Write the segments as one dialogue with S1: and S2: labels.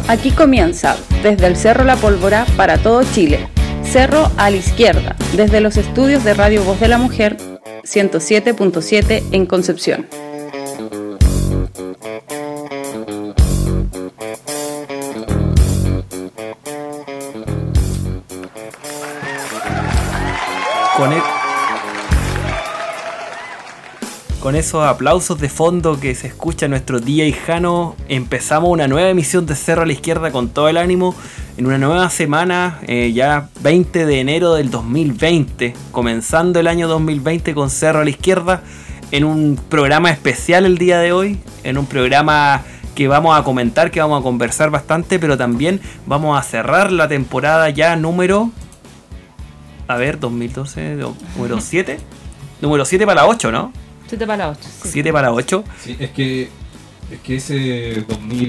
S1: Aquí comienza, desde el Cerro La Pólvora para todo Chile, Cerro a la Izquierda, desde los estudios de Radio Voz de la Mujer, 107.7 en Concepción.
S2: Con esos aplausos de fondo que se escucha en nuestro DJ Jano, empezamos una nueva emisión de Cerro a la Izquierda con todo el ánimo, en una nueva semana, ya 20 de enero del 2020, comenzando el año 2020 con Cerro a la Izquierda, en un programa especial el día de hoy, en un programa que vamos a comentar, que vamos a conversar bastante, pero también vamos a cerrar la temporada ya número... 2012, número 7. Número 7 para la 8, ¿no?
S3: 7 para la 8. Sí.
S2: 7 para la 8.
S4: Sí, es que ese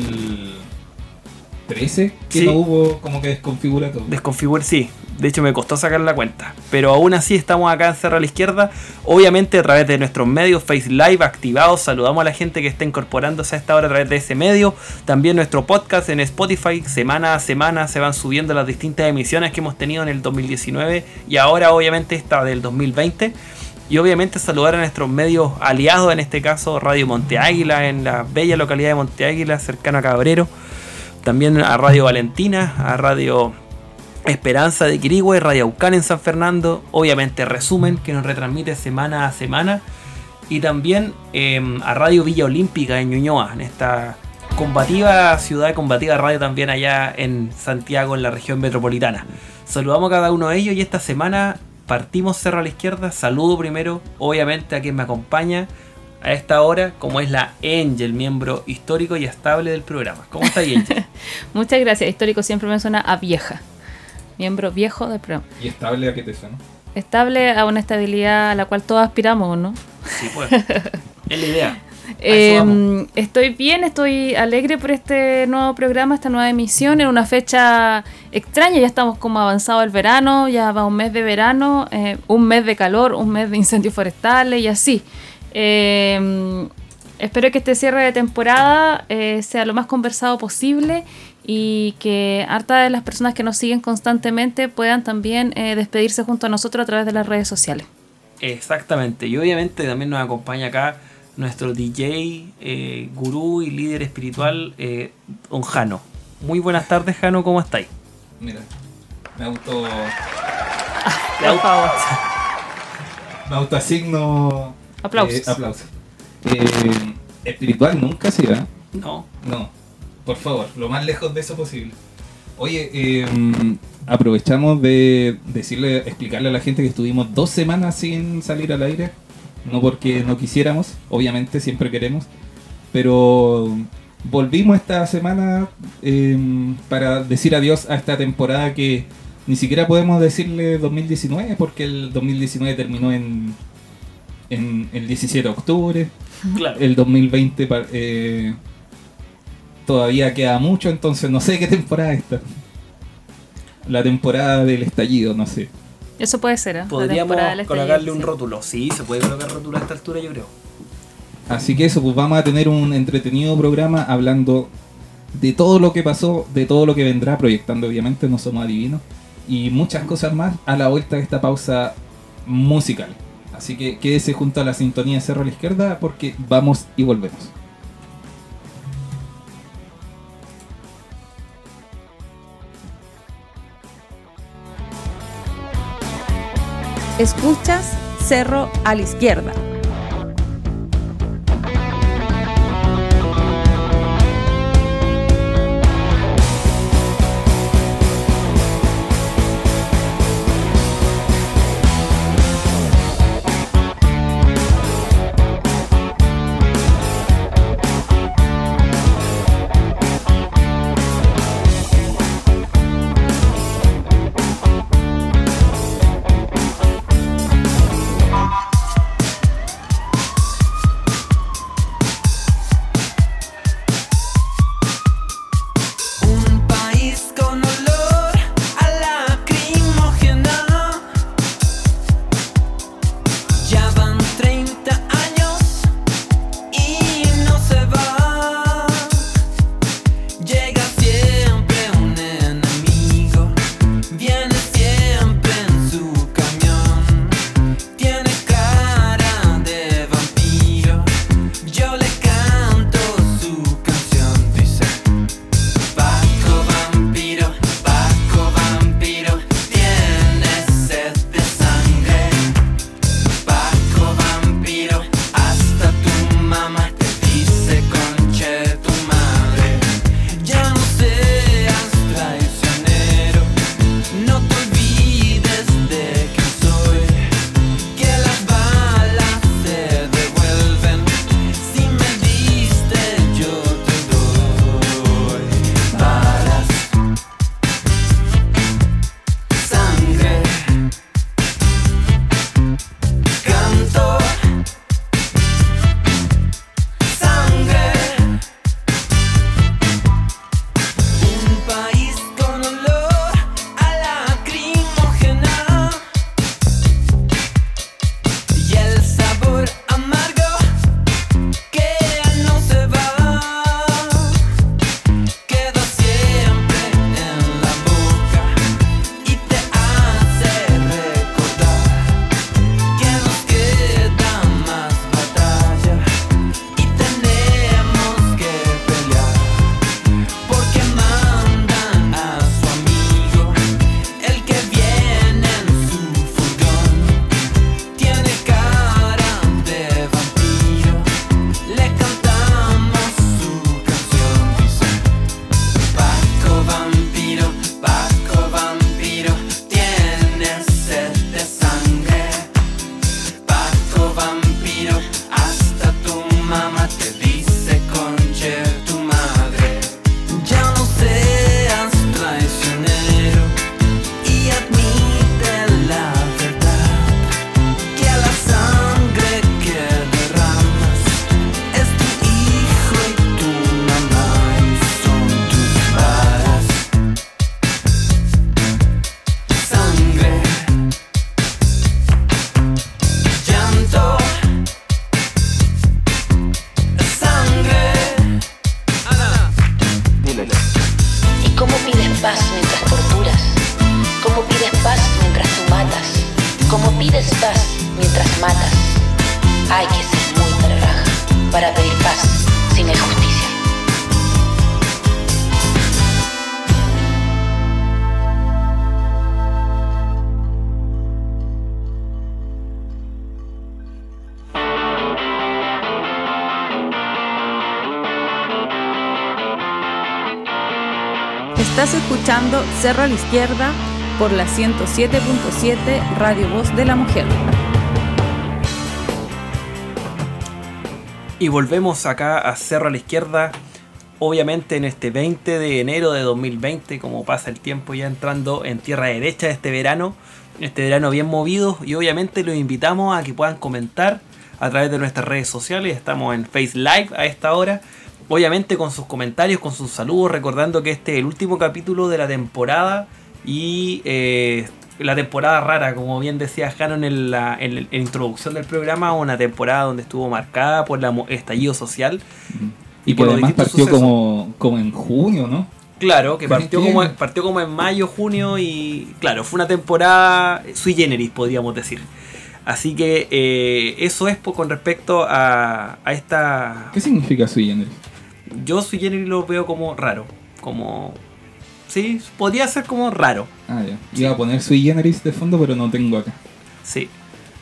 S4: 2013 que
S2: sí,
S4: no hubo como que desconfigura todo.
S2: Sí. De hecho me costó sacar la cuenta. Pero aún así estamos acá en Cerro a la Izquierda. Obviamente a través de nuestros medios Face Live activados. Saludamos a la gente que está incorporándose a esta hora a través de ese medio. También nuestro podcast en Spotify. Semana a semana se van subiendo las distintas emisiones que hemos tenido en el 2019. Y ahora obviamente esta del 2020. Y obviamente saludar a nuestros medios aliados. En este caso Radio Monte Águila, en la bella localidad de Monte Águila, cercano a Cabrero. También a Radio Valentina, a Radio Esperanza de Quirihue, Radio Aucán en San Fernando, obviamente Resumen, que nos retransmite semana a semana, y también a Radio Villa Olímpica en Ñuñoa, en esta ciudad combativa radio también allá en Santiago, en la región metropolitana. Saludamos a cada uno de ellos y esta semana partimos Cerro a la Izquierda. Saludo primero, obviamente, a quien me acompaña a esta hora, como es la Angel, miembro histórico y estable del programa. ¿Cómo está Angel?
S3: Muchas gracias. Histórico siempre me suena a vieja. Miembro viejo del programa.
S4: ¿Y estable a qué te suena?
S3: Estable a una estabilidad a la cual todos aspiramos, ¿no?
S2: Sí, pues. Es la idea.
S3: Estoy bien, estoy alegre por este nuevo programa, esta nueva emisión, en una fecha extraña. Ya estamos como avanzado el verano, ya va un mes de verano, un mes de calor, un mes de incendios forestales y así. Espero que este cierre de temporada sea lo más conversado posible y que harta de las personas que nos siguen constantemente puedan también despedirse junto a nosotros a través de las redes sociales.
S2: Exactamente, y obviamente también nos acompaña acá nuestro DJ, gurú y líder espiritual, don Jano. Muy buenas tardes, Jano, ¿cómo estáis?
S4: Mira, me autoasigno aplausos. Espiritual nunca será.
S2: No,
S4: por favor, lo más lejos de eso posible. Oye, aprovechamos de explicarle a la gente que estuvimos 2 semanas sin salir al aire. No porque no quisiéramos, obviamente siempre queremos, pero volvimos esta semana para decir adiós a esta temporada que ni siquiera podemos decirle 2019 porque el 2019 terminó en el 17 de octubre.
S2: Claro.
S4: El 2020 todavía queda mucho, entonces no sé qué temporada es esta. La temporada del estallido, no sé.
S3: Eso puede ser, ¿eh?
S2: Podríamos colocarle un rótulo. Sí, se puede colocar rótulo a esta altura, yo creo.
S4: Así que eso, pues vamos a tener un entretenido programa hablando de todo lo que pasó, de todo lo que vendrá, proyectando obviamente, no somos adivinos, y muchas cosas más a la vuelta de esta pausa musical. Así que quédese junto a la sintonía de Cerro a la Izquierda porque vamos y volvemos.
S1: Escuchas Cerro a la Izquierda.
S5: matas. Hay que ser muy perraja para pedir paz sin injusticia.
S1: Estás escuchando Cerro a la Izquierda por la 107.7 Radio Voz de la Mujer.
S2: Y volvemos acá a Cerro a la Izquierda, obviamente en este 20 de enero de 2020, como pasa el tiempo ya entrando en tierra derecha de este verano bien movido, y obviamente los invitamos a que puedan comentar a través de nuestras redes sociales. Estamos en Face Live a esta hora, obviamente con sus comentarios, con sus saludos, recordando que este es el último capítulo de la temporada y la temporada rara, como bien decía Jano en la introducción del programa, una temporada donde estuvo marcada por el estallido social.
S4: Y que además partió como en junio, ¿no?
S2: Claro, que partió como en mayo, junio, y claro, fue una temporada sui generis, podríamos decir. Así que eso es con respecto a esta...
S4: ¿Qué significa sui generis?
S2: Yo sui generis lo veo como raro, como... Sí, podría ser como raro.
S4: Ah, ya. Iba a poner sui generis de fondo, pero no tengo acá.
S2: Sí.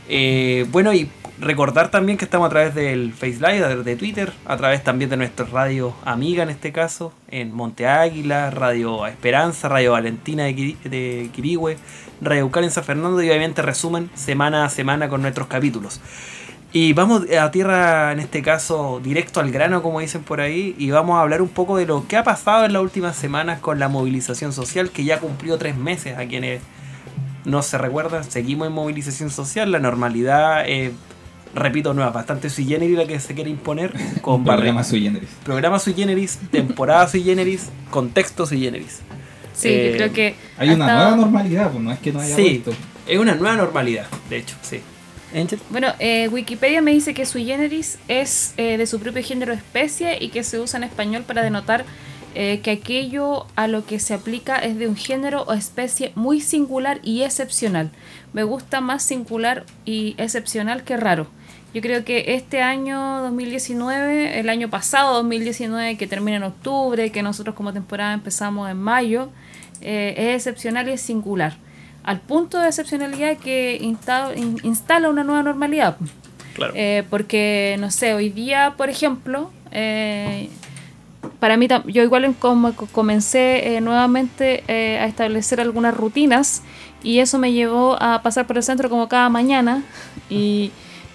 S2: Bueno, y recordar también que estamos a través del Face Live, a través de Twitter, a través también de nuestra radio amiga en este caso, en Monte Águila, Radio Esperanza, Radio Valentina de Quirihue, Radio Eucal en San Fernando, y obviamente resumen semana a semana con nuestros capítulos. Y vamos a tierra, en este caso, directo al grano, como dicen por ahí, y vamos a hablar un poco de lo que ha pasado en las últimas semanas con la movilización social, que ya cumplió 3 meses. A quienes no se recuerdan, seguimos en movilización social, la normalidad, repito, no es bastante sui generis la que se quiere imponer, con
S4: programa sui generis.
S2: Programa sui generis, temporada sui generis, contexto sui generis.
S3: Sí, yo creo que...
S4: Hay una nueva normalidad, pues no es que no haya vuelto.
S2: Es una nueva normalidad, de hecho, sí. ¿Angel?
S3: Bueno, Wikipedia me dice que sui generis es de su propio género o especie y que se usa en español para denotar que aquello a lo que se aplica es de un género o especie muy singular y excepcional. Me gusta más singular y excepcional que raro. Yo creo que este año 2019, el año pasado 2019, que termina en octubre, que nosotros como temporada empezamos en mayo, es excepcional y es singular. Al punto de excepcionalidad que instala una nueva normalidad.
S2: Claro.
S3: Porque, no sé, hoy día, por ejemplo, para mí, yo igual como comencé nuevamente a establecer algunas rutinas, y eso me llevó a pasar por el centro como cada mañana, y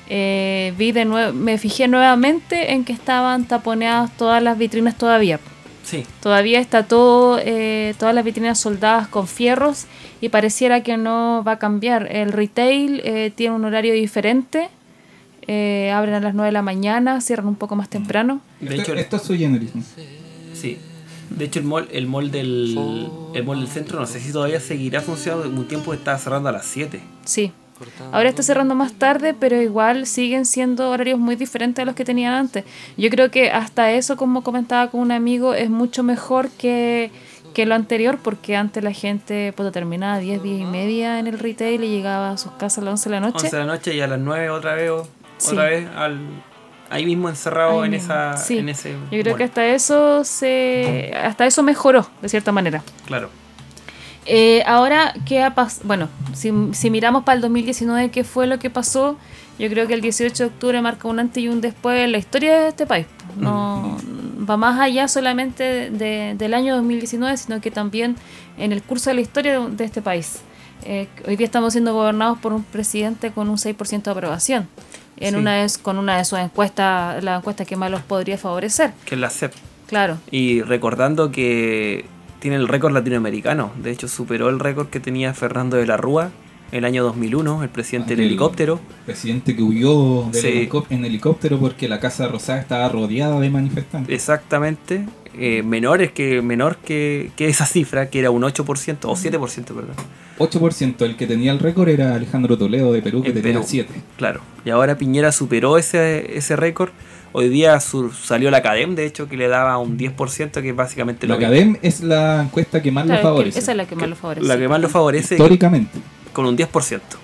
S3: me fijé nuevamente en que estaban taponeadas todas las vitrinas todavía.
S2: Sí.
S3: Todavía está todas las vitrinas soldadas con fierros, y pareciera que no va a cambiar. El retail tiene un horario diferente, abren a las 9 de la mañana, cierran un poco más temprano.
S4: De hecho, esto es sui generis, ¿no?
S2: Sí. De hecho, el mall del centro, no sé si todavía seguirá funcionando. Un tiempo estaba cerrando a las 7.
S3: Sí. Ahora está cerrando más tarde, pero igual siguen siendo horarios muy diferentes a los que tenían antes. Yo creo que hasta eso, como comentaba con un amigo, es mucho mejor que lo anterior, porque antes la gente terminaba a 10 y media en el retail y llegaba a sus casas a las 11 de la noche.
S2: 11 de la noche, y a las 9 otra vez ahí mismo encerrado en ese
S3: yo creo que hasta eso mejoró de cierta manera.
S2: Claro.
S3: Ahora, ¿qué ha pasado? Bueno, si miramos para el 2019, ¿qué fue lo que pasó? Yo creo que el 18 de octubre marca un antes y un después en la historia de este país. No va más allá solamente del año 2019, sino que también en el curso de la historia de este país. Hoy día estamos siendo gobernados por un presidente con un 6% de aprobación. Con una de sus encuestas, la encuesta que más los podría favorecer.
S2: Que es la CEP.
S3: Claro.
S2: Y recordando que tiene el récord latinoamericano. De hecho, superó el récord que tenía Fernando de la Rúa el año 2001, el presidente del helicóptero.
S4: Presidente que huyó en helicóptero porque la Casa Rosada estaba rodeada de manifestantes.
S2: Exactamente. Menor que esa cifra, que era un 8% o 7%, perdón.
S4: 8%, el que tenía el récord era Alejandro Toledo de Perú, que tenía 7%.
S2: Claro, y ahora Piñera superó ese récord. Hoy día salió la CADEM, de hecho, que le daba un 10%, que es básicamente
S4: la CADEM es la encuesta que más lo favorece.
S3: Esa es la que más lo favorece.
S2: La que más lo favorece.
S4: Históricamente.
S2: Con un 10%.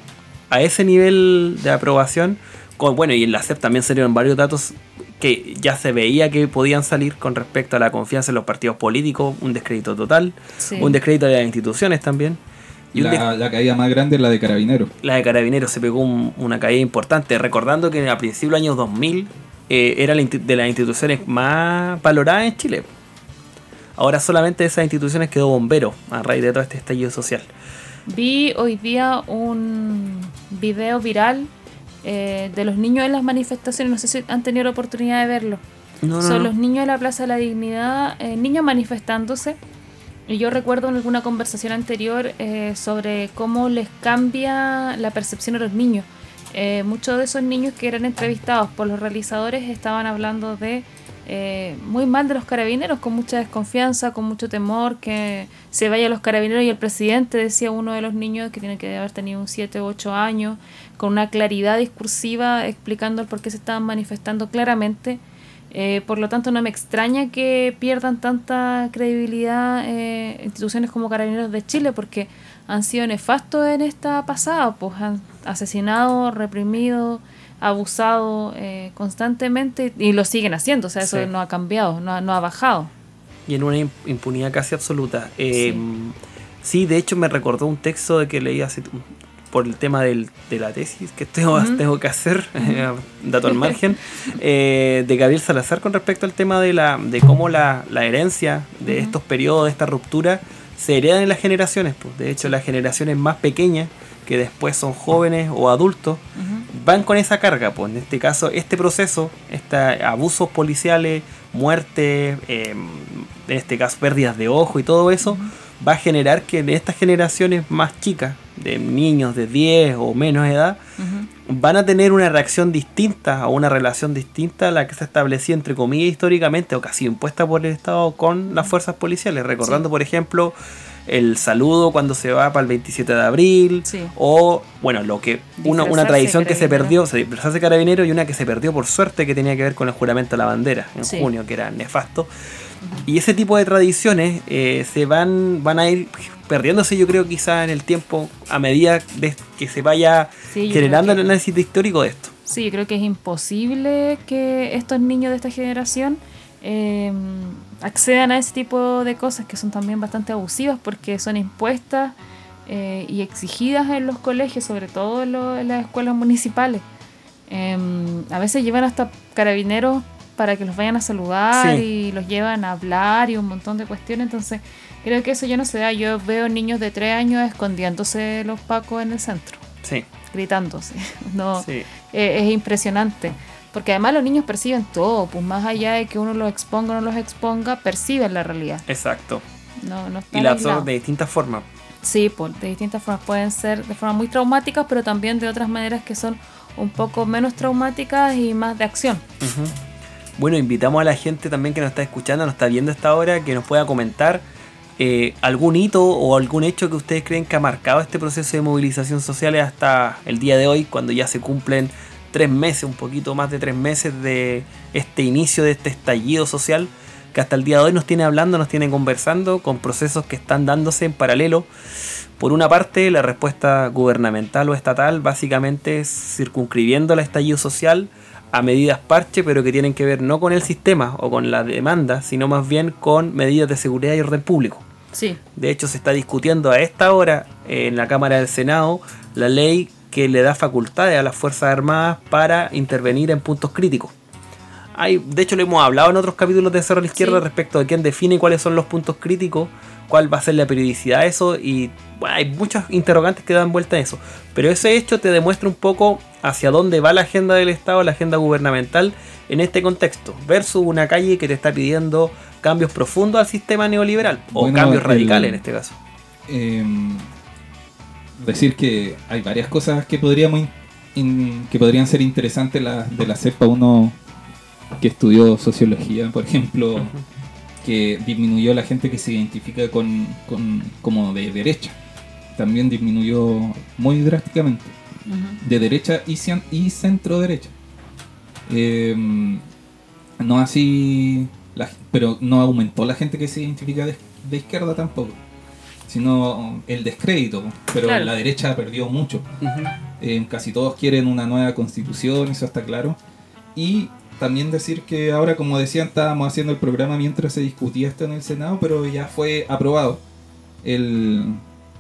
S2: a ese nivel de aprobación. Bueno, y en la CEP también salieron varios datos que ya se veía que podían salir con respecto a la confianza en los partidos políticos, un descrédito total, un descrédito de las instituciones también. Y
S4: la caída más grande es la de Carabineros.
S2: La de Carabineros se pegó una caída importante, recordando que a principios del año 2000 era de las instituciones más valoradas en Chile. Ahora solamente de esas instituciones quedó Bombero a raíz de todo este estallido social.
S3: Vi hoy día un video viral de los niños en las manifestaciones, no sé si han tenido la oportunidad de verlo. Son los niños de la Plaza de la Dignidad, niños manifestándose. Y yo recuerdo en alguna conversación anterior sobre cómo les cambia la percepción a los niños. Muchos de esos niños que eran entrevistados por los realizadores estaban hablando de muy mal de los carabineros, con mucha desconfianza, con mucho temor que se vayan los carabineros y el presidente, decía uno de los niños que tiene que haber tenido 7 u 8 años, con una claridad discursiva explicando el por qué se estaban manifestando claramente. Por lo tanto no me extraña que pierdan tanta credibilidad instituciones como Carabineros de Chile, porque han sido nefastos en esta pasada, pues han asesinado, reprimido, abusado constantemente y lo siguen haciendo, o sea, eso no ha cambiado, no ha bajado. Y en una impunidad casi absoluta.
S2: Sí, de hecho me recordó un texto de que leí hace por el tema de la tesis que tengo que hacer, dato al margen, de Gabriel Salazar con respecto al tema de cómo la herencia de estos periodos, de esta ruptura, se heredan en las generaciones. Pues. De hecho, las generaciones más pequeñas, que después son jóvenes o adultos, van con esa carga. Pues. En este caso, este proceso, abusos policiales, muerte, en este caso pérdidas de ojo y todo eso, va a generar que en estas generaciones más chicas, de niños de 10 o menos edad, van a tener una reacción distinta o una relación distinta a la que se establecía entre comillas históricamente o casi impuesta por el Estado con las fuerzas policiales, recordando por ejemplo el saludo cuando se va para el 27 de abril o bueno, lo que una tradición que se perdió, disfrazarse carabinero, y una que se perdió por suerte que tenía que ver con el juramento a la bandera en junio, que era nefasto. Y ese tipo de tradiciones se van a ir perdiéndose, yo creo, quizá en el tiempo a medida de que se vaya generando el análisis histórico de esto.
S3: Sí, yo creo que es imposible que estos niños de esta generación accedan a ese tipo de cosas que son también bastante abusivas porque son impuestas y exigidas en los colegios, sobre todo en las escuelas municipales. A veces llevan hasta carabineros para que los vayan a saludar y los llevan a hablar y un montón de cuestiones. Entonces creo que eso ya no se da. Yo veo niños de 3 años escondiéndose los pacos en el centro, gritándose. Es impresionante, porque además los niños perciben todo, pues más allá de que uno los exponga o no los exponga, perciben la realidad.
S2: Exacto.
S3: No
S2: y la absorben de distintas formas.
S3: Sí, pues de distintas formas. Pueden ser de formas muy traumáticas, pero también de otras maneras que son un poco menos traumáticas y más de acción.
S2: Bueno, invitamos a la gente también que nos está escuchando, nos está viendo a esta hora, que nos pueda comentar algún hito o algún hecho que ustedes creen que ha marcado este proceso de movilización social hasta el día de hoy, cuando ya se cumplen 3 meses, un poquito más de 3 meses de este inicio de este estallido social, que hasta el día de hoy nos tiene hablando, nos tiene conversando con procesos que están dándose en paralelo. Por una parte, la respuesta gubernamental o estatal básicamente es circunscribiendo el estallido social a medidas parche, pero que tienen que ver no con el sistema o con la demanda, sino más bien con medidas de seguridad y orden público. De hecho, se está discutiendo a esta hora en la Cámara del Senado la ley que le da facultades a las Fuerzas Armadas para intervenir en puntos críticos. De hecho, lo hemos hablado en otros capítulos de Cerro a la Izquierda respecto de quién define cuáles son los puntos críticos, cuál va a ser la periodicidad de eso, y bueno, hay muchas interrogantes que dan vuelta a eso. Pero ese hecho te demuestra un poco hacia dónde va la agenda del Estado, la agenda gubernamental en este contexto, versus una calle que te está pidiendo cambios profundos al sistema neoliberal, o cambios radicales en este caso.
S4: Decir que hay varias cosas que podrían ser interesantes de la CEP para uno que estudió sociología, por ejemplo, que disminuyó la gente que se identifica como de derecha. También disminuyó muy drásticamente. De derecha y centro derecha. No así, pero no aumentó la gente que se identifica de izquierda tampoco, sino el descrédito, pero la derecha perdió mucho. Casi todos quieren una nueva constitución, eso está claro. Y también decir que ahora, como decían, estábamos haciendo el programa mientras se discutía esto en el Senado, pero ya fue aprobado el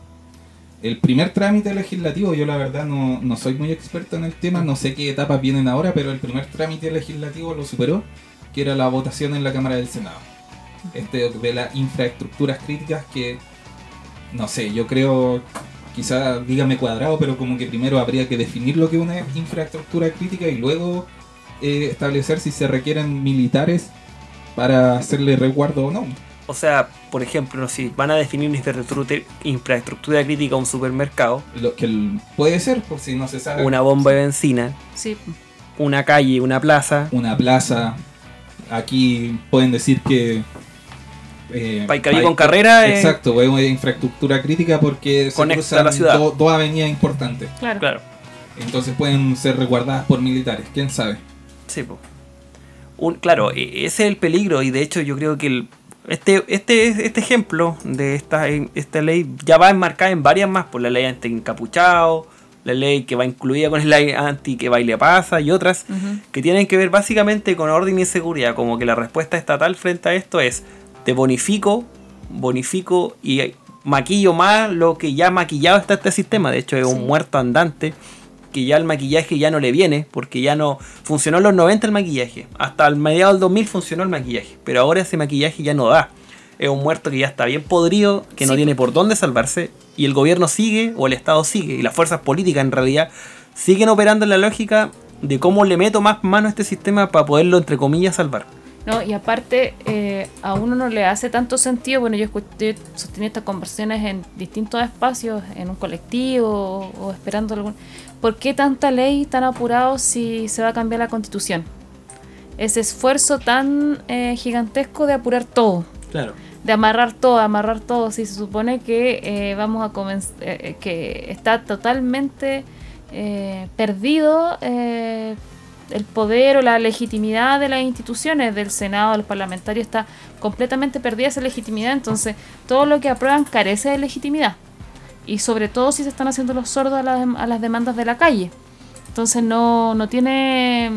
S4: primer trámite legislativo. Yo la verdad no soy muy experto en el tema, no sé qué etapas vienen ahora, pero el primer trámite legislativo lo superó, que era la votación en la Cámara del Senado. De las infraestructuras críticas que, no sé, yo creo, quizá dígame cuadrado, pero como que primero habría que definir lo que es una infraestructura crítica y luego establecer si se requieren militares para hacerle resguardo o no.
S2: O sea, por ejemplo, si van a definir una infraestructura crítica a un supermercado,
S4: Lo que puede ser, por si no se sabe.
S2: una bomba de benzina,
S3: Sí.
S2: una calle, una plaza,
S4: Una plaza. Aquí pueden decir que
S2: Paicaví con carrera,
S4: exacto, es una infraestructura crítica porque se
S2: conecta
S4: cruzan
S2: la ciudad.
S4: dos avenidas importantes.
S3: Claro.
S2: claro,
S4: Entonces pueden ser resguardadas por militares, quién sabe.
S2: sí, po. Claro, ese es el peligro y de hecho yo creo que este ejemplo de esta ley ya va enmarcada en varias más, por la ley anti-encapuchado, la ley que va incluida con la ley anti que baile pasa y otras que tienen que ver básicamente con orden y seguridad, como que la respuesta estatal frente a esto es: te bonifico y maquillo más lo que ya maquillado está este sistema. De hecho es un muerto andante, que ya el maquillaje ya no le viene, porque ya no funcionó en los 90 el maquillaje, hasta el mediados del 2000 funcionó el maquillaje, pero ahora ese maquillaje ya no da. Es un muerto que ya está bien podrido, que no tiene por dónde salvarse, y el gobierno sigue, o el Estado sigue, y las fuerzas políticas en realidad siguen operando en la lógica de cómo le meto más mano a este sistema para poderlo, entre comillas, salvar.
S3: No, y aparte, a uno no le hace tanto sentido. Bueno, yo sostenía estas conversaciones en distintos espacios, en un colectivo o esperando algún. ¿Por qué tanta ley tan apurado si se va a cambiar la Constitución? Ese esfuerzo tan gigantesco de apurar todo,
S2: Claro.
S3: de amarrar todo. Si se supone que vamos a comenzar, que está totalmente perdido el poder o la legitimidad de las instituciones, del Senado, de los parlamentarios, está completamente perdida esa legitimidad. Entonces todo lo que aprueban carece de legitimidad, y sobre todo si se están haciendo los sordos a las demandas de la calle. Entonces no tiene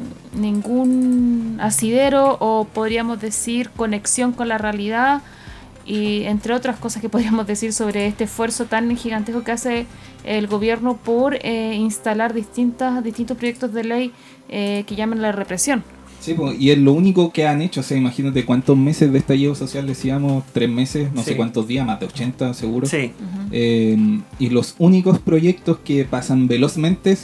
S3: ningún asidero, o podríamos decir conexión con la realidad, y entre otras cosas que podríamos decir sobre este esfuerzo tan gigantesco que hace el gobierno por instalar distintos proyectos de ley que llaman la represión.
S4: Sí, pues, y es lo único que han hecho. O sea, imagínate cuántos meses de estallido social decíamos, 3 meses, no sé cuántos días, más de 80 seguro.
S2: Sí.
S4: Y los únicos proyectos que pasan velozmente,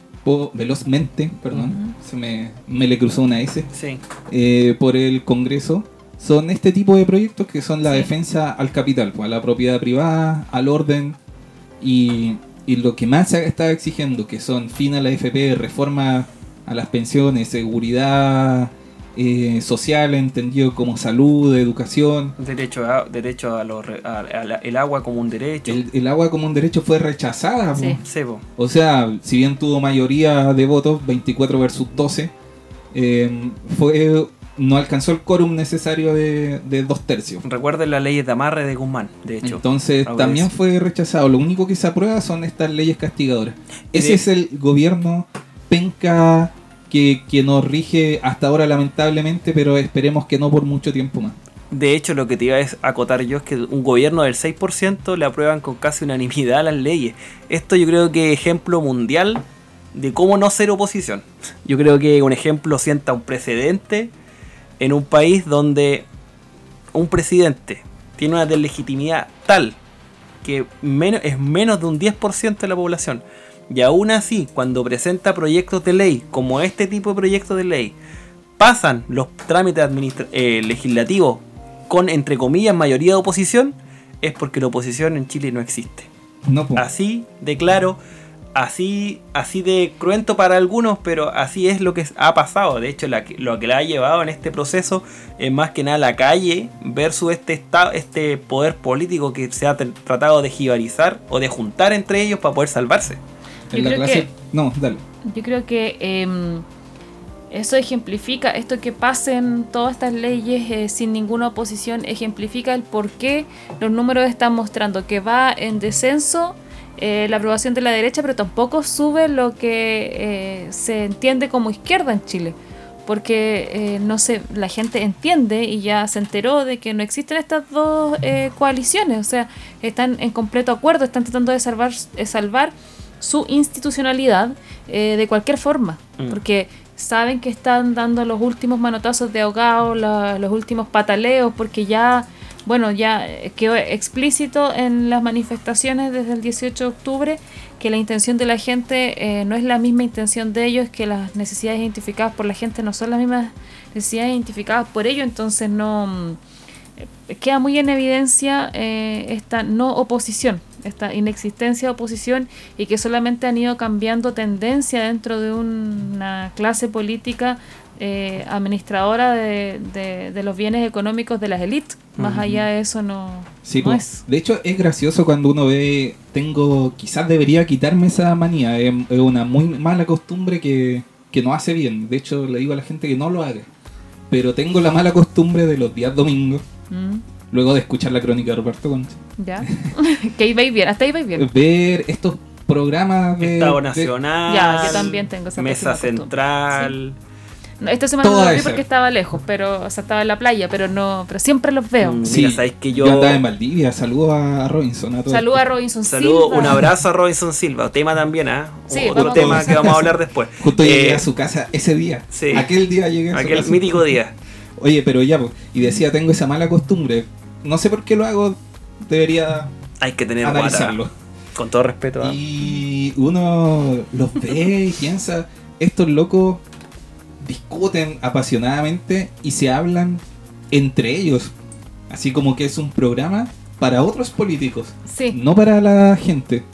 S4: se me le cruzó una S,
S2: Sí.
S4: por el Congreso, son este tipo de proyectos que son la defensa al capital, pues, a la propiedad privada, al orden, y lo que más se está exigiendo, que son fin a la AFP, reforma a las pensiones, seguridad social, entendido como salud, educación.
S2: Derecho el agua como un derecho.
S4: El agua como un derecho fue rechazada.
S3: Sí.
S2: Sí, po.
S4: O sea, si bien tuvo mayoría de votos, 24 versus 12, no alcanzó el quórum necesario de 2/3.
S2: Recuerden las leyes de amarre de Guzmán, de hecho.
S4: Entonces también fue rechazado. Lo único que se aprueba son estas leyes castigadoras. Ese es el gobierno penca que nos rige hasta ahora, lamentablemente, pero esperemos que no por mucho tiempo más.
S2: De hecho, lo que te iba a acotar yo es que un gobierno del 6% le aprueban con casi unanimidad las leyes. Esto yo creo que es ejemplo mundial de cómo no ser oposición. Yo creo que un ejemplo sienta un precedente en un país donde un presidente tiene una deslegitimidad tal que es menos de un 10% de la población. Y aún así, cuando presenta proyectos de ley, como este tipo de proyectos de ley, pasan los trámites legislativos con, entre comillas, mayoría de oposición, es porque la oposición en Chile no existe.
S4: No, pues.
S2: Así de claro, así de cruento para algunos, pero así es lo que ha pasado. De hecho, lo que la ha llevado en este proceso es más que nada la calle versus este poder político que se ha tratado de jibarizar o de juntar entre ellos para poder salvarse.
S4: En la clase... No, dale.
S3: Yo creo que eso ejemplifica, esto que pasen todas estas leyes sin ninguna oposición, ejemplifica el por qué los números están mostrando que va en descenso la aprobación de la derecha, pero tampoco sube lo que se entiende como izquierda en Chile. Porque no sé, la gente entiende y ya se enteró de que no existen estas dos coaliciones. O sea, están en completo acuerdo, están tratando de salvar su institucionalidad de cualquier forma. Porque saben que están dando los últimos manotazos de ahogado, los últimos pataleos, porque ya quedó explícito en las manifestaciones desde el 18 de octubre que la intención de la gente no es la misma intención de ellos, que las necesidades identificadas por la gente no son las mismas necesidades identificadas por ellos. Entonces no queda muy en evidencia esta no oposición, esta inexistencia de oposición, y que solamente han ido cambiando tendencia dentro de una clase política administradora de los bienes económicos de las élites. Más allá de eso no es.
S4: De hecho es gracioso cuando uno ve, quizás debería quitarme esa manía, es una muy mala costumbre que no hace bien. De hecho le digo a la gente que no lo haga, pero tengo la mala costumbre de los días domingos, luego de escuchar la crónica de Roberto Concha,
S3: ya que ahí vais bien, hasta ahí vais bien,
S4: ver estos programas de
S2: Estado Nacional,
S3: ya, yo también tengo esa
S2: Mesa Central.
S3: Sí. No, esta semana no lo vi porque estaba lejos, pero estaba en la playa, pero siempre los veo.
S2: Mira, sabéis que
S4: yo andaba en Valdivia. Saludos a Robinson.
S3: Saludos a Robinson
S2: Silva.
S3: Un
S2: abrazo a Robinson Silva. Tema también,
S3: sí,
S2: otro tema que vamos a hablar después.
S4: Justo llegué a su casa ese día.
S2: Sí.
S4: Aquel día llegué a su casa.
S2: Aquel mítico día.
S4: Oye, pero ya, y decía, tengo esa mala costumbre. No sé por qué lo hago. Debería
S2: Hay que tener
S4: analizarlo.
S2: Guata. Con todo respeto.
S4: Y uno los ve y piensa, estos locos discuten apasionadamente y se hablan entre ellos, así como que es un programa para otros políticos, no para la gente,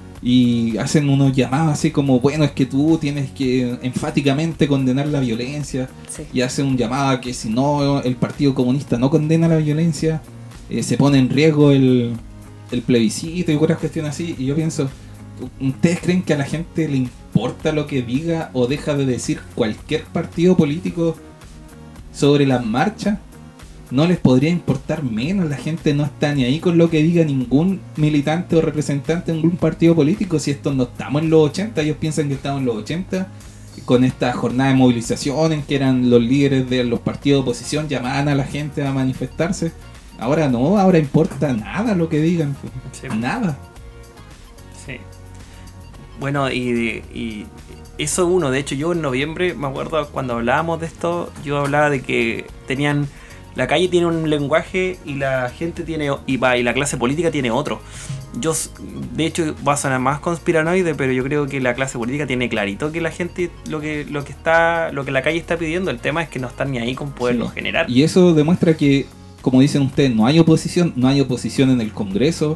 S4: y hacen unos llamados así como, bueno, es que tú tienes que enfáticamente condenar la violencia, y hacen un llamado a que si no el Partido Comunista no condena la violencia, se pone en riesgo el plebiscito y otras cuestiones así. Y yo pienso, ¿ustedes creen que a la gente le importa lo que diga o deja de decir cualquier partido político sobre las marchas? ¿No les podría importar menos? La gente no está ni ahí con lo que diga ningún militante o representante de ningún partido político. Si esto no estamos en los 80, ellos piensan que estamos en los 80, con esta jornada de movilización en que eran los líderes de los partidos de oposición, llamaban a la gente a manifestarse. Ahora no, ahora importa nada lo que digan, nada.
S2: Sí. Bueno, y eso de hecho yo en noviembre, me acuerdo cuando hablábamos de esto, yo hablaba de que la calle tiene un lenguaje y la gente tiene, y la clase política tiene otro. Yo, de hecho, va a sonar más conspiranoide, pero yo creo que la clase política tiene clarito que la gente, lo que la calle está pidiendo, el tema es que no están ni ahí con poderlo generar.
S4: Y eso demuestra que, como dicen ustedes, no hay oposición en el Congreso,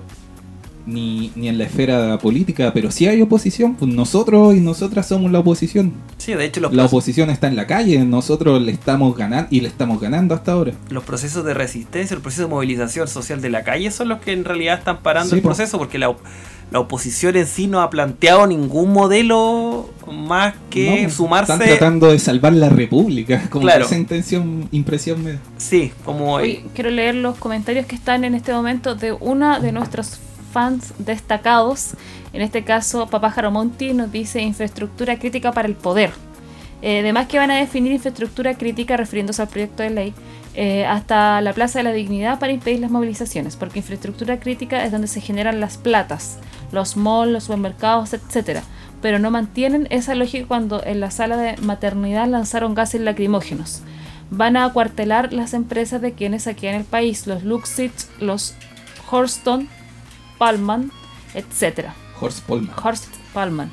S4: ni en la esfera política, pero sí hay oposición, pues nosotros y nosotras somos la oposición.
S2: Sí, de hecho
S4: la oposición está en la calle, nosotros le estamos ganando y le estamos ganando hasta ahora.
S2: Los procesos de resistencia, el proceso de movilización social de la calle son los que en realidad están parando el proceso, porque la oposición en sí no ha planteado ningún modelo más que sumarse.
S4: Están tratando de salvar la república, como esa impresión me...
S2: Sí, como...
S3: Hoy quiero leer los comentarios que están en este momento de una de nuestros fans destacados. En este caso, Papá Jaramonti nos dice: infraestructura crítica para el poder. Además que van a definir infraestructura crítica refiriéndose al proyecto de ley hasta la Plaza de la Dignidad para impedir las movilizaciones, porque infraestructura crítica es donde se generan las platas, los malls, los supermercados, etcétera. Pero no mantienen esa lógica cuando en la sala de maternidad lanzaron gases lacrimógenos. Van a acuartelar las empresas de quienes aquí en el país, los Luxich, los Horston, Palman, etcétera.
S4: Horst
S3: Palman.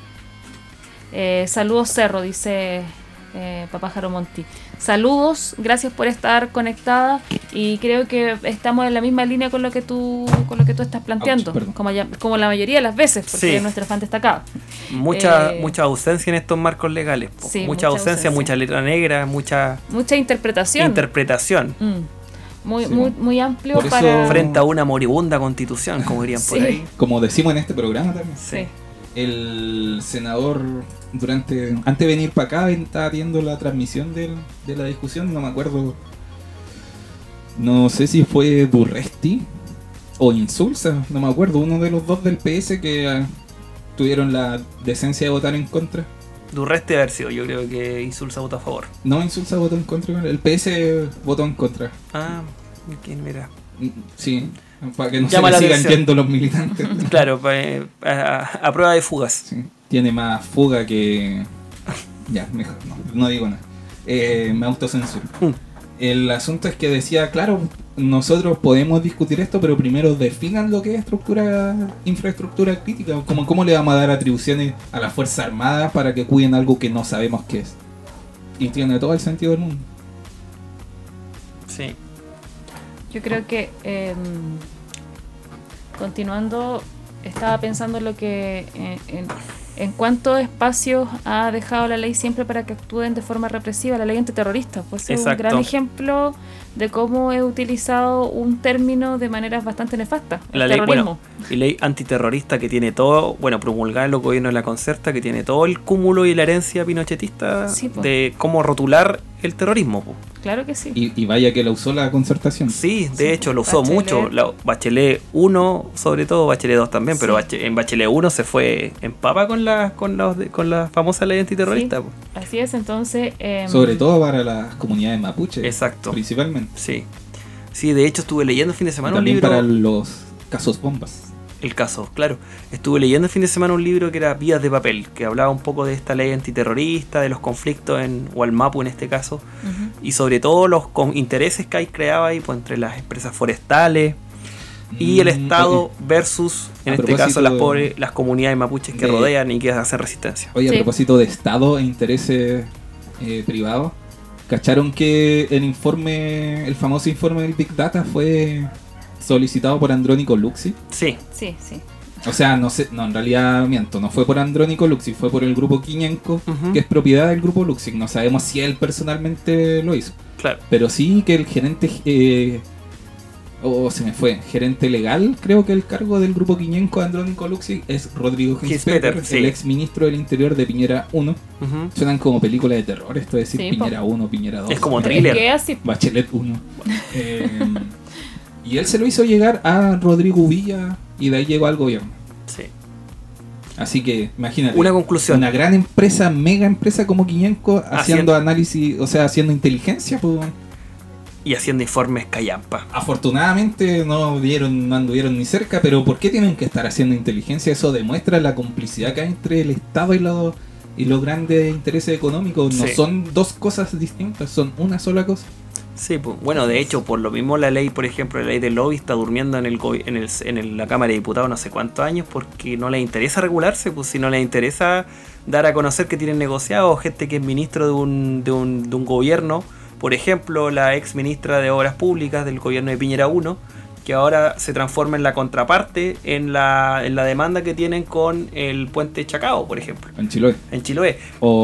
S3: Saludos Cerro, dice Papá Jaramonti. Saludos, gracias por estar conectada, y creo que estamos en la misma línea con lo que tú estás planteando, como la mayoría de las veces, porque es nuestra fan destacada.
S2: Mucha ausencia en estos marcos legales, mucha ausencia, mucha letra negra, mucha interpretación.
S3: Muy amplio
S2: para... Frente a una moribunda constitución, como dirían por ahí.
S4: Como decimos en este programa también.
S2: Sí.
S4: El senador, antes de venir para acá, estaba viendo la transmisión de la discusión, no me acuerdo. No sé si fue Durresti o Insulza, no me acuerdo, uno de los dos del PS que tuvieron la decencia de votar en contra.
S2: Durreste haber sido, yo creo que Insulza votó a favor.
S4: No, Insulza votó en contra, el PS votó en contra.
S2: Ah, ¿quién mira?
S4: Sí, para que no
S2: Llama
S4: se
S2: la
S4: le sigan
S2: atención.
S4: yendo los militantes.
S2: Claro, a prueba de fugas.
S4: Sí, tiene más fuga que... Ya, mejor, no digo nada. Me autocensuro. El asunto es que decía, claro, nosotros podemos discutir esto, pero primero definan lo que es infraestructura crítica. Como cómo le vamos a dar atribuciones a las Fuerzas Armadas para que cuiden algo que no sabemos qué es. Y tiene todo el sentido del mundo.
S2: Sí.
S3: Yo creo que continuando, estaba pensando en lo que en cuántos espacios ha dejado la ley siempre para que actúen de forma represiva, la ley antiterrorista. Pues es un
S2: Exacto.
S3: gran ejemplo de cómo he utilizado un término de maneras bastante nefastas.
S2: La
S3: El
S2: ley,
S3: terrorismo.
S2: bueno, y ley antiterrorista que tiene todo, bueno, promulgada en los gobiernos de la Concerta, que tiene todo el cúmulo y la herencia pinochetista
S3: Sí, po.
S2: de cómo rotular el terrorismo, po.
S3: Claro que sí.
S4: Y vaya que la usó la Concertación.
S2: Sí, de
S3: Sí,
S2: hecho lo usó
S3: Bachelet.
S2: mucho. Bachelet 1, sobre todo, Bachelet 2 también, pero en Bachelet 1 se fue en papa con la famosa ley antiterrorista.
S3: Sí. Así es, entonces...
S4: Sobre todo para las comunidades mapuches.
S2: Exacto.
S4: Principalmente.
S2: Sí. Sí, de hecho estuve leyendo el fin de
S4: Y
S2: semana un
S4: también
S2: libro.
S4: para los casos bombas.
S2: El caso, claro. Estuve leyendo el fin de semana un libro que era Vías de Papel, que hablaba un poco de esta ley antiterrorista, de los conflictos en Gualmapu en este caso,
S3: ujú.
S2: y sobre todo los intereses que hay creado ahí pues, entre las empresas forestales y el Estado versus, en
S4: A
S2: este caso,
S4: propósito
S2: las comunidades mapuches que
S4: de-
S2: rodean y que hacen resistencia.
S4: Oye,
S3: Sí.
S4: a propósito de Estado e intereses privados, ¿cacharon que el famoso informe del Big Data fue solicitado por Andrónico Luxi?
S2: Sí,
S3: Sí, sí.
S4: O sea, no en realidad miento, no fue por Andrónico Luxi, fue por el grupo Quiñenco,
S2: Ujú.
S4: que es propiedad del grupo Luxi. No sabemos si él personalmente lo hizo,
S2: claro.
S4: pero sí que el gerente, gerente legal, creo que el cargo del grupo Quiñenco de Andrónico Luxi es Rodrigo
S2: Hinspeter,
S4: Hinspeter,
S2: sí.
S4: el ex ministro del Interior de Piñera 1.
S2: Ujú.
S4: Suenan como películas de terror, esto de decir
S3: Sí,
S4: Piñera 1, Piñera 2.
S2: Es como
S3: Pero
S2: thriller.
S3: es que así...
S4: Bachelet 1. Y él se lo hizo llegar a Rodrigo Villa y de ahí llegó al gobierno.
S2: Sí.
S4: Así que, imagínate.
S2: Una conclusión.
S4: Una gran empresa, mega empresa como Quiñenco haciendo análisis, o sea, haciendo inteligencia. Pues,
S2: Y haciendo informes callampa.
S4: afortunadamente no anduvieron ni cerca, pero ¿por qué tienen que estar haciendo inteligencia? Eso demuestra la complicidad que hay entre el Estado y los grandes intereses económicos. No
S2: Sí.
S4: son dos cosas distintas, son una sola cosa.
S2: Sí, pues, bueno, de hecho, por lo mismo la ley, por ejemplo, la ley del lobby está durmiendo en la Cámara de Diputados no sé cuántos años porque no les interesa regularse, pues si no les interesa dar a conocer que tienen negociado gente que es ministro de un gobierno, por ejemplo, la ex ministra de Obras Públicas del gobierno de Piñera 1, que ahora se transforma en la contraparte en la demanda que tienen con el puente Chacao, por ejemplo,
S4: En Chiloé.
S2: en Chiloé.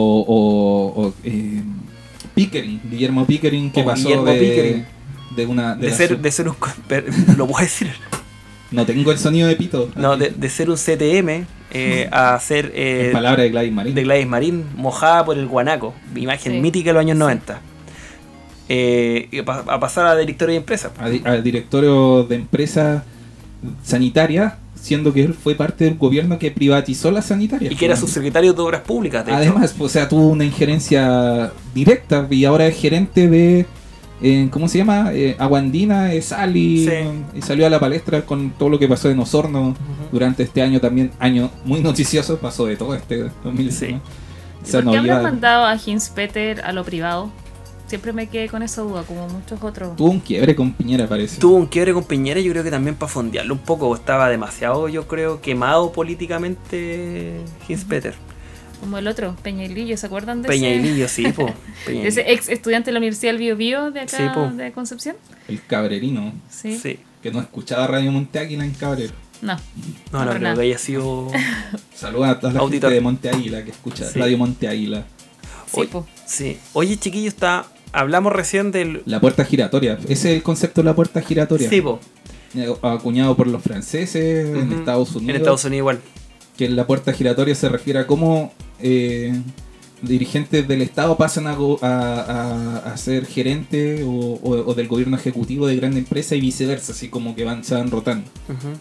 S4: Pickering, Guillermo Pickering, que
S2: O
S4: pasó
S2: Guillermo Pickering.
S4: de
S2: ser un... ¿Lo puedo decir?
S4: No tengo el sonido de pito.
S2: No, de ser un CTM a ser
S4: En palabra de Gladys Marín.
S2: de Gladys Marín, mojada por el guanaco, imagen
S3: Sí.
S2: mítica de los años 90. Y a pasar a directorio de empresa.
S4: Al directorio de empresa sanitaria, siendo que él fue parte del gobierno que privatizó la sanitaria.
S2: Y que era subsecretario de Obras Públicas, de hecho.
S4: Además, o sea, tuvo una injerencia directa y ahora es gerente de, ¿cómo se llama? Aguandina, Sali,
S2: Sí.
S4: y salió a la palestra con todo lo que pasó en Osorno durante este año también, año muy noticioso, pasó de todo este 2019.
S2: Sí.
S4: O sea,
S3: ¿Por
S4: no
S3: qué habrán
S4: iba-
S3: mandado a Hinspeter a lo privado? Siempre me quedé con esa duda, como muchos otros.
S4: Tuvo un quiebre con Piñera, parece.
S2: Tuvo un quiebre con Piñera, yo creo que también para fondearlo un poco, estaba demasiado, yo creo, quemado políticamente Hinspeter.
S3: Como el otro, Peña y Lillo, ¿se acuerdan de
S2: Peña y
S3: ese?
S2: Lillo, sí, po. Peña y
S3: De ese
S2: Lillo.
S3: ex estudiante de la Universidad del Bío Bío de acá,
S2: Sí, po.
S3: de Concepción.
S4: El cabrerino,
S3: Sí.
S2: Sí.
S4: que no escuchaba Radio Monte Águila en Cabrero.
S3: No.
S2: No, no
S3: para
S2: creo
S3: nada.
S2: que haya sido...
S4: Saludos a toda la
S2: Auditor.
S4: gente de Monte Águila que escucha
S2: Sí.
S4: Radio Monte Águila.
S3: Sí,
S2: Oye,
S3: po.
S2: sí. Oye, chiquillo, hablamos recién del...
S4: La puerta giratoria, ese es el concepto de la puerta giratoria.
S2: Sí, po.
S4: Acuñado por los franceses en
S2: Ujú.
S4: Estados Unidos.
S2: En Estados Unidos igual.
S4: Que la puerta giratoria se refiere a cómo dirigentes del Estado pasan a ser gerentes o del gobierno ejecutivo de grandes empresas y viceversa, así como que se van rotando.
S2: Ujú.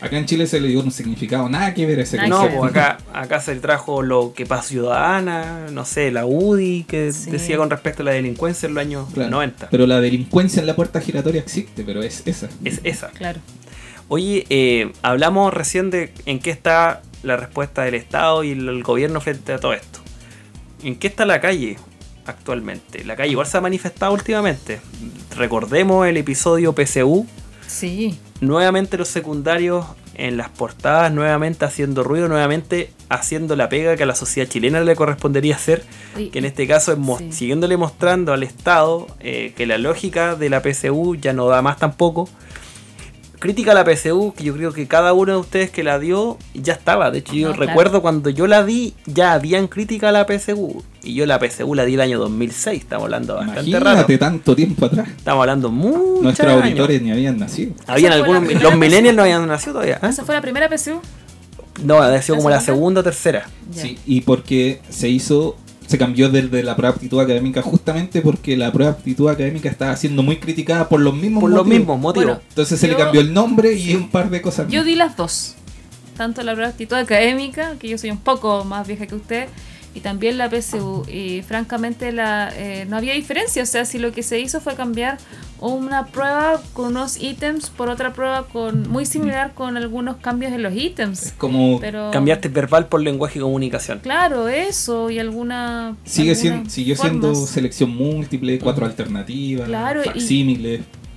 S4: Acá en Chile se le dio un significado nada que ver a ese
S3: Nada
S2: No,
S3: que
S4: concepto.
S2: pues acá se trajo lo que Paz Ciudadana, no sé, la UDI, que
S3: Sí.
S2: decía con respecto a la delincuencia en los años
S4: Claro.
S2: 90.
S4: Pero la delincuencia en la puerta giratoria existe, pero es esa.
S2: Es esa.
S3: Claro.
S2: Oye, hablamos recién de en qué está la respuesta del Estado y el gobierno frente a todo esto. ¿En qué está la calle actualmente? La calle igual se ha manifestado últimamente. Recordemos el episodio PSU.
S3: Sí.
S2: Nuevamente los secundarios en las portadas, nuevamente haciendo ruido, nuevamente haciendo la pega que a la sociedad chilena le correspondería hacer,
S3: Oye,
S2: que en este caso es
S3: sí.
S2: siguiéndole mostrando al Estado que la lógica de la PSU ya no da más tampoco. Crítica a la PSU, que yo creo que cada uno de ustedes que la dio ya estaba. De hecho, yo
S3: No, claro.
S2: recuerdo cuando yo la di, ya habían crítica a la PSU. Y yo la PSU la di el año 2006, estamos hablando bastante
S4: Imagínate
S2: rato.
S4: tanto tiempo atrás.
S2: Estamos hablando mucho.
S4: Nuestros auditores ni habían nacido.
S2: Habían
S3: Esa fue
S2: algunos,
S3: la primera
S2: los millennials
S3: PSU.
S2: no habían nacido todavía. ¿eh?
S3: ¿Esa fue la primera PSU?
S2: No, ha sido
S3: ¿La
S2: como la
S3: segunda?
S2: segunda o tercera.
S3: Ya.
S4: Sí, y porque se cambió desde la prueba de aptitud académica justamente porque la prueba de aptitud académica estaba siendo muy criticada por los mismos
S2: Por los
S4: motivos.
S2: mismos motivos.
S3: Bueno,
S4: Entonces se le
S3: Yo-
S4: cambió el nombre y un par de cosas
S3: Yo
S4: más.
S3: di las dos. Tanto la prueba de actitud académica, que yo soy un poco más vieja que usted, y también la PSU. Y francamente no había diferencia. O sea, si lo que se hizo fue cambiar una prueba con unos ítems por otra prueba muy similar con algunos cambios en los
S4: Es
S3: ítems.
S4: como
S3: Pero
S2: Cambiaste verbal por lenguaje y comunicación.
S3: claro, eso y alguna
S4: siguió
S3: algunas
S4: siendo
S3: formas.
S4: selección múltiple, 4 alternativas,
S3: Claro, y-
S4: facsímiles.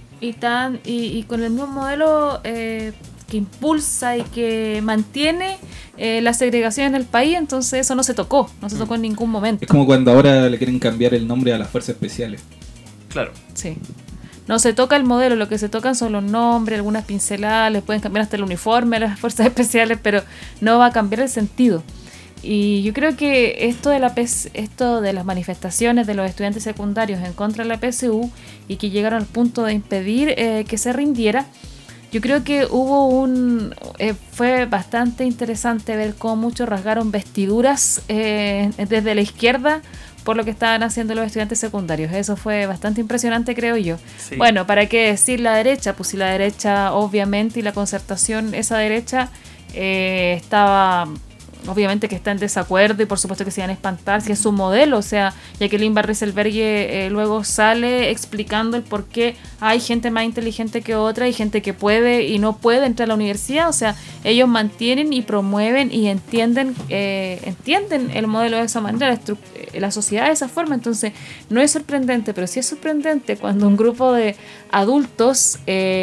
S3: Y con el mismo modelo que impulsa y que mantiene la segregación en el país, entonces eso no se tocó en ningún momento.
S4: Es como cuando ahora le quieren cambiar el nombre a las fuerzas especiales.
S2: Claro.
S3: Sí. No se toca el modelo, lo que se tocan son los nombres, algunas pinceladas, les pueden cambiar hasta el uniforme a las fuerzas especiales, pero no va a cambiar el sentido. Y yo creo que esto de las manifestaciones de los estudiantes secundarios en contra de la PSU y que llegaron al punto de impedir que se rindiera, yo creo que fue bastante interesante ver cómo muchos rasgaron vestiduras desde la izquierda por lo que estaban haciendo los estudiantes secundarios. Eso fue bastante impresionante, creo yo.
S2: Sí.
S3: Bueno, ¿para qué decir la derecha? Pues si la derecha, obviamente, y la concertación, esa derecha estaba... Obviamente que está en desacuerdo y por supuesto que se iban a espantar si es su modelo. O sea, Jacqueline Van Rysselberghe luego sale explicando el por qué hay gente más inteligente que otra y gente que puede y no puede entrar a la universidad. O sea, ellos mantienen y promueven y entienden el modelo de esa manera, la sociedad de esa forma. Entonces, no es sorprendente, pero sí es sorprendente cuando un grupo de adultos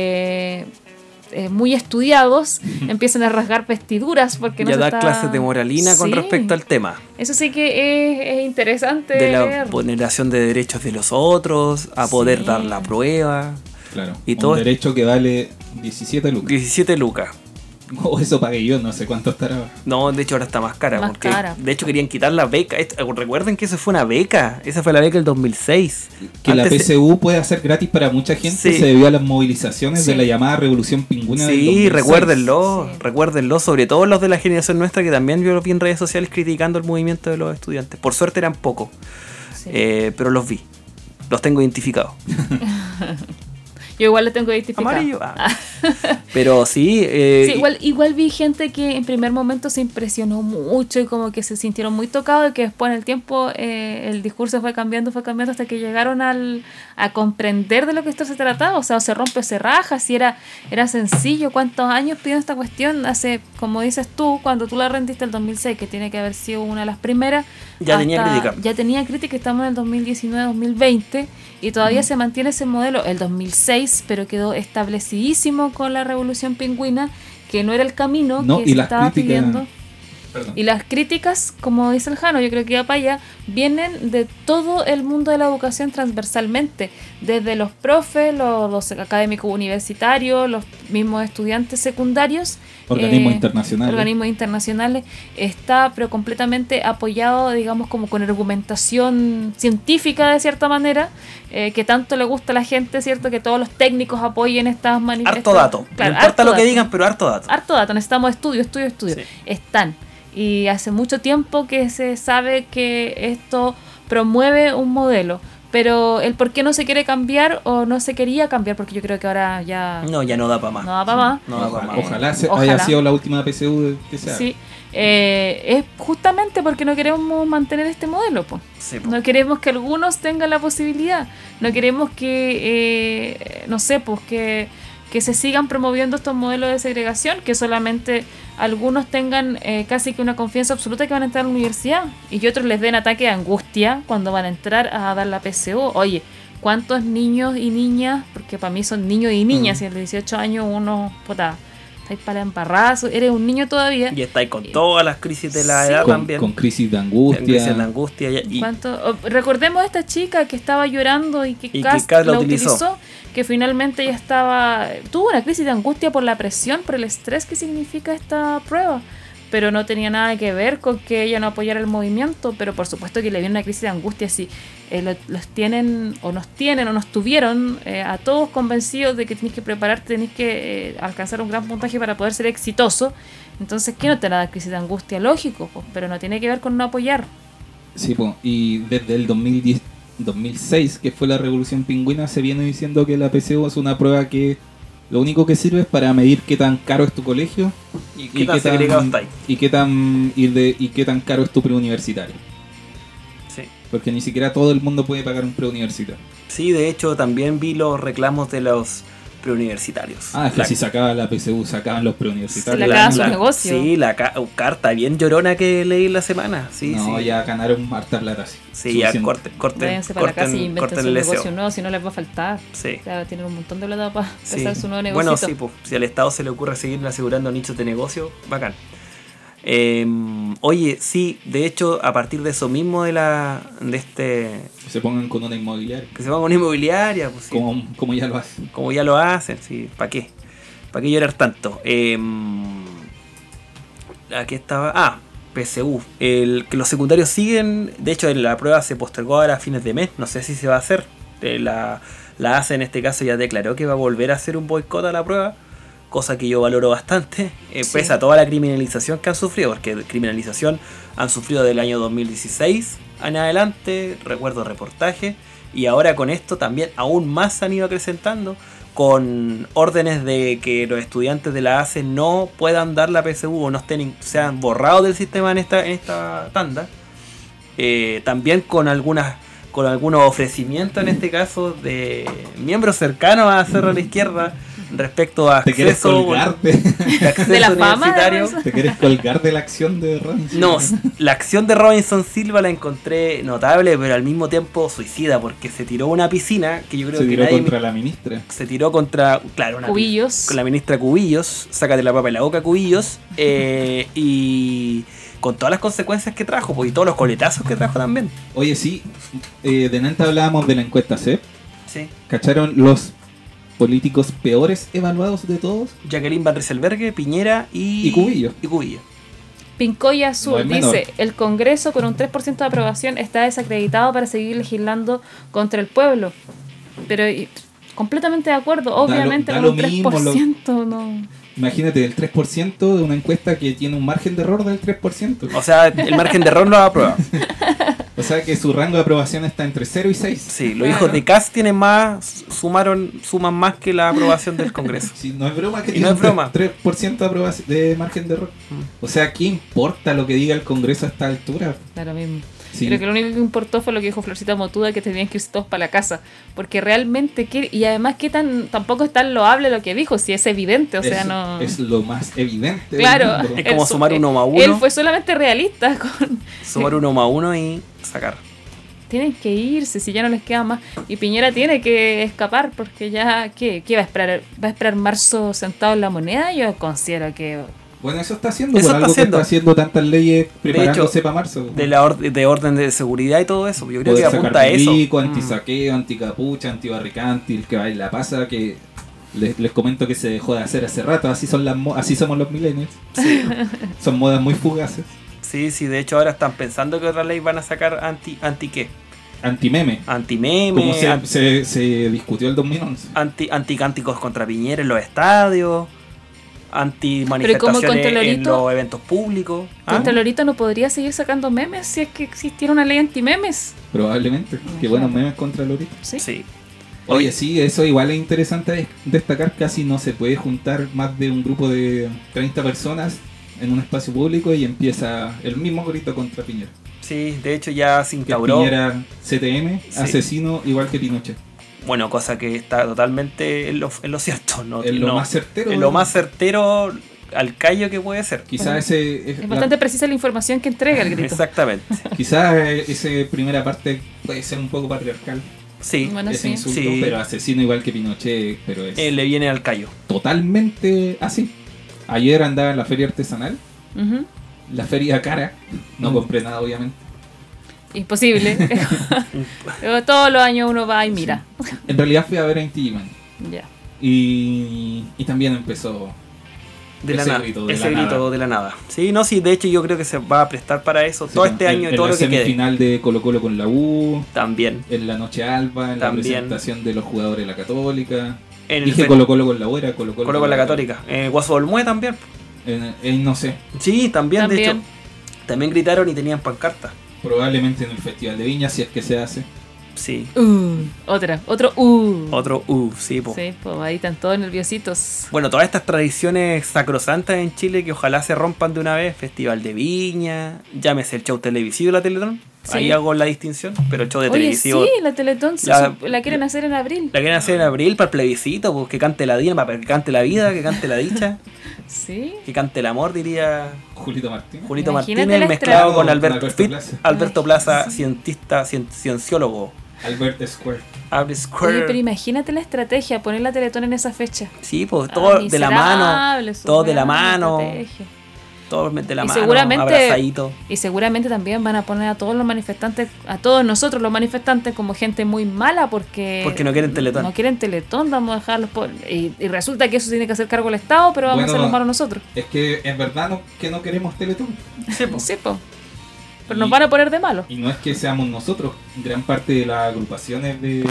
S3: muy estudiados empiezan a rasgar vestiduras porque no
S2: Ya
S3: se
S2: da
S3: está...
S2: clases de moralina con
S3: Sí.
S2: respecto al tema.
S3: Eso sí que es interesante
S2: De la
S3: ver.
S2: vulneración de derechos de los otros, a poder
S3: Sí.
S2: dar la prueba.
S4: Claro.
S2: Y
S4: un
S2: todo-
S4: derecho que vale 17 lucas.
S2: 17 lucas.
S4: O eso pagué yo, no sé cuánto estará.
S2: No, de hecho ahora está más cara.
S3: Más
S2: porque
S3: cara.
S2: De hecho querían quitar la beca. Recuerden que eso fue una beca. Esa fue la beca del 2006.
S4: Que
S2: Antes
S4: la PSU puede hacer gratis para mucha gente
S2: Sí.
S4: se debió a las movilizaciones de
S3: Sí.
S4: la llamada Revolución Pingüina del
S2: Sí,
S4: 2006.
S2: recuérdenlo,
S3: Sí.
S2: recuérdenlo, sobre todo los de la generación nuestra que también yo los vi en redes sociales criticando el movimiento de los estudiantes. Por suerte eran pocos,
S3: Sí.
S2: pero los vi, los tengo identificados.
S3: Yo igual le tengo identificado.
S2: Amarillo, pero sí,
S3: Sí, igual vi gente que en primer momento se impresionó mucho y como que se sintieron muy tocados y que después en el tiempo el discurso fue cambiando hasta que llegaron a comprender de lo que esto se trataba. O sea, o se rompe o se raja, si era sencillo. ¿Cuántos años pidió esta cuestión? Hace, como dices tú, cuando tú la rendiste el 2006, que tiene que haber sido una de las primeras.
S2: Ya tenía crítica.
S3: Ya tenía crítica, estamos en el 2019-2020 y todavía se mantiene ese modelo, el 2006, pero quedó establecidísimo con la Revolución Pingüina, que no era el camino
S4: No,
S3: que
S4: y
S3: se
S4: las
S3: estaba
S4: críticas-
S3: pidiendo.
S4: Perdón.
S3: Y las críticas, como dice el Jano, yo creo que va para allá, vienen de todo el mundo de la educación transversalmente, desde los profes, los académicos universitarios, los mismos estudiantes secundarios,
S4: Organismos internacionales.
S3: organismos internacionales, está pero completamente apoyado, digamos, como con argumentación científica de cierta manera, que tanto le gusta a la gente, ¿cierto? Que todos los técnicos apoyen estas manifestaciones.
S2: harto dato.
S3: Claro,
S2: no importa
S3: harto
S2: lo que
S3: dato.
S2: digan, pero harto dato.
S3: Harto dato, necesitamos estudio.
S2: Sí.
S3: Están. Y hace mucho tiempo que se sabe que esto promueve un modelo. Pero el por qué no se quiere cambiar o no se quería cambiar, porque yo creo que ahora ya
S2: No, ya no da para más.
S3: no da para más.
S2: No da pa' más.
S4: Ojalá haya
S3: Ojalá.
S4: sido la última PSU que sea.
S3: Sí, es justamente porque no queremos mantener este modelo, pues.
S2: Sí, po.
S3: No queremos que algunos tengan la posibilidad. No queremos que, no sé, pues que se sigan promoviendo estos modelos de segregación, que solamente algunos tengan casi que una confianza absoluta que van a entrar a la universidad y que otros les den ataque de angustia cuando van a entrar a dar la PSU. Oye, ¿cuántos niños y niñas? Porque para mí son niños y niñas, y el de 18 años uno, puta, estáis para embarrazo, eres un niño todavía.
S2: Y estáis con todas las crisis de la
S3: Sí,
S2: edad
S3: po.
S2: también.
S4: Con crisis de angustia.
S2: Crisis de angustia. Y
S3: Recordemos a esta chica que estaba llorando y que
S2: que
S3: Kast
S2: Kast la
S3: la
S2: utilizó.
S3: utilizó, que finalmente ya tuvo una crisis de angustia por la presión, por el estrés que significa esta prueba, pero no tenía nada que ver con que ella no apoyara el movimiento. Pero por supuesto que le viene una crisis de angustia si los tienen o nos tuvieron a todos convencidos de que tenés que prepararte, tenés que alcanzar un gran puntaje para poder ser exitoso. Entonces, ¿qué no te da crisis de angustia? Lógico, pues, pero no tiene que ver con no apoyar.
S4: Sí, po. Y desde el 2006, que fue la Revolución Pingüina, se viene diciendo que la PSU es una prueba que lo único que sirve es para medir qué tan caro es tu colegio
S2: ¿Y qué tan segregado estáis?
S4: y qué tan caro es tu preuniversitario.
S2: Sí.
S4: Porque ni siquiera todo el mundo puede pagar un preuniversitario.
S2: Sí, de hecho también vi los reclamos de los preuniversitarios.
S4: Ah, es que si sacaba la PSU, sacaban los preuniversitarios.
S3: Se le acaba su negocio.
S2: Sí, la carta bien llorona que leí la semana. Sí,
S4: No,
S2: sí.
S4: ya ganaron harta plata.
S2: Sí, ya
S4: Suficiente.
S3: Váyanse para la casa y inventen su
S2: el
S3: negocio
S2: deseo.
S3: nuevo, si no les va a faltar.
S2: Sí.
S3: Claro, tienen un montón de plata para
S2: Sí.
S3: empezar su nuevo negocio.
S2: Bueno, sí, pues, si al Estado se le ocurre seguir asegurando nichos de negocio, bacán. Oye, sí, de hecho, a partir de eso mismo que
S4: Se pongan con una inmobiliaria.
S2: se va con una inmobiliaria, pues sí,
S4: Como ya lo hacen.
S2: como ya lo hacen, sí, ¿para qué? ¿Para qué llorar tanto? Aquí estaba, PSU, que los secundarios siguen, de hecho la prueba se postergó ahora a fines de mes, no sé si se va a hacer, la ACE en este caso ya declaró que va a volver a hacer un boicot a la prueba, cosa que yo valoro bastante,
S3: Sí.
S2: pese a toda la criminalización que han sufrido, porque criminalización han sufrido del año 2016 en adelante, recuerdo reportajes, y ahora con esto también aún más se han ido acrecentando, con órdenes de que los estudiantes de la ACE no puedan dar la PSU o no sean borrados del sistema en esta tanda. También con algunos ofrecimientos, en este caso, de miembros cercanos a Cerro a la Izquierda respecto a
S4: ¿Te quieres
S2: acceso,
S4: colgarte?
S2: de acceso
S3: De la fama,
S2: universitario.
S3: de
S4: ¿Te quieres colgar de la acción de Robinson?
S2: No, la acción de Robinson Silva la encontré notable, pero al mismo tiempo suicida, porque se tiró a una piscina que yo creo
S4: Se
S2: que
S4: tiró
S2: nadie
S4: contra la ministra.
S2: se tiró contra, claro,
S3: Cubillos.
S2: con la ministra Cubillos, sácate la papa de la boca, Cubillos, y con todas las consecuencias que trajo, pues, y todos los coletazos que trajo también.
S4: Oye, sí, delante hablábamos de la encuesta CEP.
S2: Sí.
S4: ¿Cacharon los políticos peores evaluados de todos?
S2: Jacqueline Van Rieselberghe, Piñera
S4: Y Cubillo.
S3: Pincoya Azul
S4: No es menor.
S3: dice: el Congreso con un 3% de aprobación está desacreditado para seguir legislando contra el pueblo. Pero completamente de acuerdo, obviamente
S4: da
S3: con
S4: lo
S3: un
S4: mismo,
S3: 3% no.
S4: Imagínate, el 3% de una encuesta que tiene un margen de error del 3%.
S2: O sea, el margen de error lo aprueba.
S4: O sea que su rango de aprobación está entre 0 y 6.
S2: Sí, los hijos de Kast tienen suman más que la aprobación del Congreso.
S4: Sí, no es broma que
S2: Y
S4: tiene
S2: no es broma.
S4: 3% de, de margen de error. O sea, ¿qué importa lo que diga el Congreso a esta altura?
S3: Da lo mismo.
S4: Sí.
S3: Creo que lo único que importó fue lo que dijo Florcita Motuda, que tenían que irse todos para la casa. Porque realmente, y además que tampoco es tan loable lo que dijo, si es evidente, o sea, no...
S4: Es lo más evidente.
S3: Claro.
S4: del mundo.
S2: Es como sumar 1 más 1.
S3: Él fue solamente realista con...
S2: Sumar 1 más 1 y sacar.
S3: Tienen que irse, si ya no les queda más. Y Piñera tiene que escapar, porque ya... ¿Qué va a esperar? ¿Va a esperar marzo sentado en la moneda? Yo considero que...
S4: Bueno, eso está haciendo,
S2: Eso
S4: por
S2: está
S4: algo
S2: haciendo.
S4: que está haciendo tantas leyes preparándose
S2: hecho,
S4: para marzo.
S2: De orden de seguridad y todo eso. Yo creo
S4: Poder
S2: que
S4: sacar
S2: apunta a eso.
S4: milico, antisaqueo, anticapucha, antibarricante, el que baila pasa, que les comento que se dejó de hacer hace rato, así somos los millennials. Son modas muy fugaces.
S2: Sí, de hecho ahora están pensando que otra ley van a sacar anti qué.
S4: Antimeme.
S2: Antimeme,
S4: Como se discutió el 2011.
S2: anticánticos contra Piñera en los estadios. anti-manifestaciones
S3: Pero como
S2: en
S3: Contralorito-
S2: los eventos públicos. ¿Ah?
S3: Contralorito no podría seguir sacando memes si es que existiera una ley anti-memes.
S4: Probablemente. Qué buenos memes contra Lorito.
S3: ¿Sí?
S2: Sí.
S4: Oye, sí, eso igual es interesante destacar. Casi no se puede juntar más de un grupo de 30 personas en un espacio público y empieza el mismo grito contra Piñera.
S2: Sí, de hecho ya se
S4: Que
S2: instauró.
S4: Piñera CTM,
S2: Sí.
S4: asesino igual que Pinochet.
S2: Bueno, cosa que está totalmente en lo cierto. ¿No?
S4: Es lo
S2: No,
S4: más certero.
S2: es lo más certero al callo que puede ser.
S4: Quizás ese
S3: Es bastante precisa la información que entrega el grito.
S2: Exactamente.
S4: quizás esa primera parte puede ser un poco patriarcal.
S2: Sí,
S3: Bueno,
S4: ese
S3: sí.
S4: insulto,
S2: Sí.
S4: pero asesino igual que Pinochet, pero es
S2: le viene al callo.
S4: totalmente así. Ayer andaba en la feria artesanal,
S3: Ujú.
S4: la feria cara, no compré nada obviamente.
S3: Imposible. Pero todos los años uno va y mira.
S4: En realidad fui a ver a Inti Illimani
S3: Ya.
S4: y también empezó
S2: De la
S4: ese
S2: nada.
S4: grito de
S2: Ese
S4: la
S2: grito
S4: nada.
S2: de la nada. Sí, no, sí, de hecho yo creo que se va a prestar para eso todo este año y
S4: en
S2: todo
S4: la
S2: lo que quede.
S4: semifinal de Colo Colo con la U,
S2: También.
S4: en la noche alba, en la
S2: También.
S4: presentación de los jugadores de la Católica.
S2: En
S4: Dije
S2: el
S4: Colo Colo con la U, era Colo Colo
S2: Colo con la Católica. Guaso Olmué también.
S4: No sé,
S2: Sí, también, de hecho.
S3: También.
S2: También gritaron y tenían pancarta.
S4: probablemente en el Festival de Viña, si es que se hace.
S2: Sí.
S3: Otro
S2: Otro sí, po.
S3: Sí, pues ahí están todos nerviositos.
S2: Bueno, todas estas tradiciones sacrosantas en Chile que ojalá se rompan de una vez. Festival de Viña, llámese el show televisivo de la Teletón.
S3: Sí.
S2: Ahí hago la distinción, pero el show de
S3: Oye,
S2: televisivo
S3: sí, la Teletón la quieren hacer en abril.
S2: la quieren hacer en abril para el plebiscito, pues que cante la Dina, para que cante la vida, que cante la dicha,
S3: Sí.
S2: que cante el amor, diría
S4: Julito Martínez.
S2: Julito
S3: Imagínate
S2: Martínez,
S3: la
S2: mezclado
S4: estrella.
S2: con
S4: Con
S2: Alberto
S4: Alberto
S2: Fit,
S4: Plaza.
S2: Alberto Plaza,
S3: Sí.
S2: cientista, cienciólogo.
S4: Albert Square.
S2: Abre
S3: Oye,
S2: Square.
S3: pero imagínate la estrategia, poner la Teletón en esa fecha.
S2: Sí, pues todo de la mano,
S3: Miserable, su
S2: todo de la
S3: buena
S2: mano,
S3: estrategia.
S2: todo de la
S3: Y
S2: mano,
S3: seguramente-
S2: abrazadito.
S3: Y seguramente también van a poner a todos los manifestantes, a todos nosotros los manifestantes, como gente muy mala porque
S2: No quieren Teletón.
S3: No quieren Teletón, vamos a dejarlos y resulta que eso tiene que hacer cargo el Estado, pero vamos
S4: Bueno,
S3: a hacer los malos nosotros.
S4: Es que es verdad que no queremos Teletón.
S2: Sí, pues.
S3: Sí, po. Pero
S4: Y-
S3: nos van a poner de malos.
S4: Y no es que seamos nosotros, gran parte de las agrupaciones de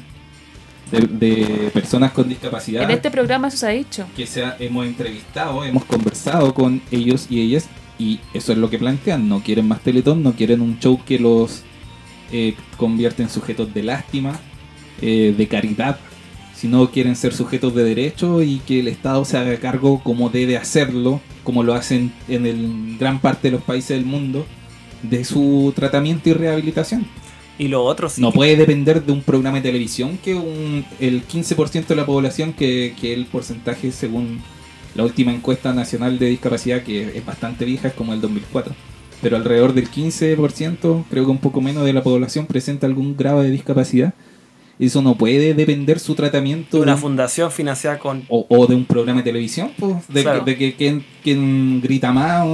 S4: personas con discapacidad
S3: En este programa eso se ha dicho.
S4: que hemos entrevistado, hemos conversado con ellos y ellas, y eso es lo que plantean. No quieren más Teletón, no quieren un show que los convierte en sujetos de lástima, de caridad, sino quieren ser sujetos de derecho y que el Estado se haga cargo como debe hacerlo, como lo hacen en gran parte de los países del mundo, de su tratamiento y rehabilitación.
S2: Y lo otro sí.
S4: No puede depender de un programa de televisión que el 15% de la población, que el porcentaje según la última encuesta nacional de discapacidad, que es bastante vieja, es como el 2004. Pero alrededor del 15%, creo que un poco menos de la población presenta algún grado de discapacidad. Eso no puede depender su tratamiento
S2: de una
S4: de
S2: fundación financiada con
S4: o de un programa de televisión, pues,
S2: Claro.
S4: de que quien grita más,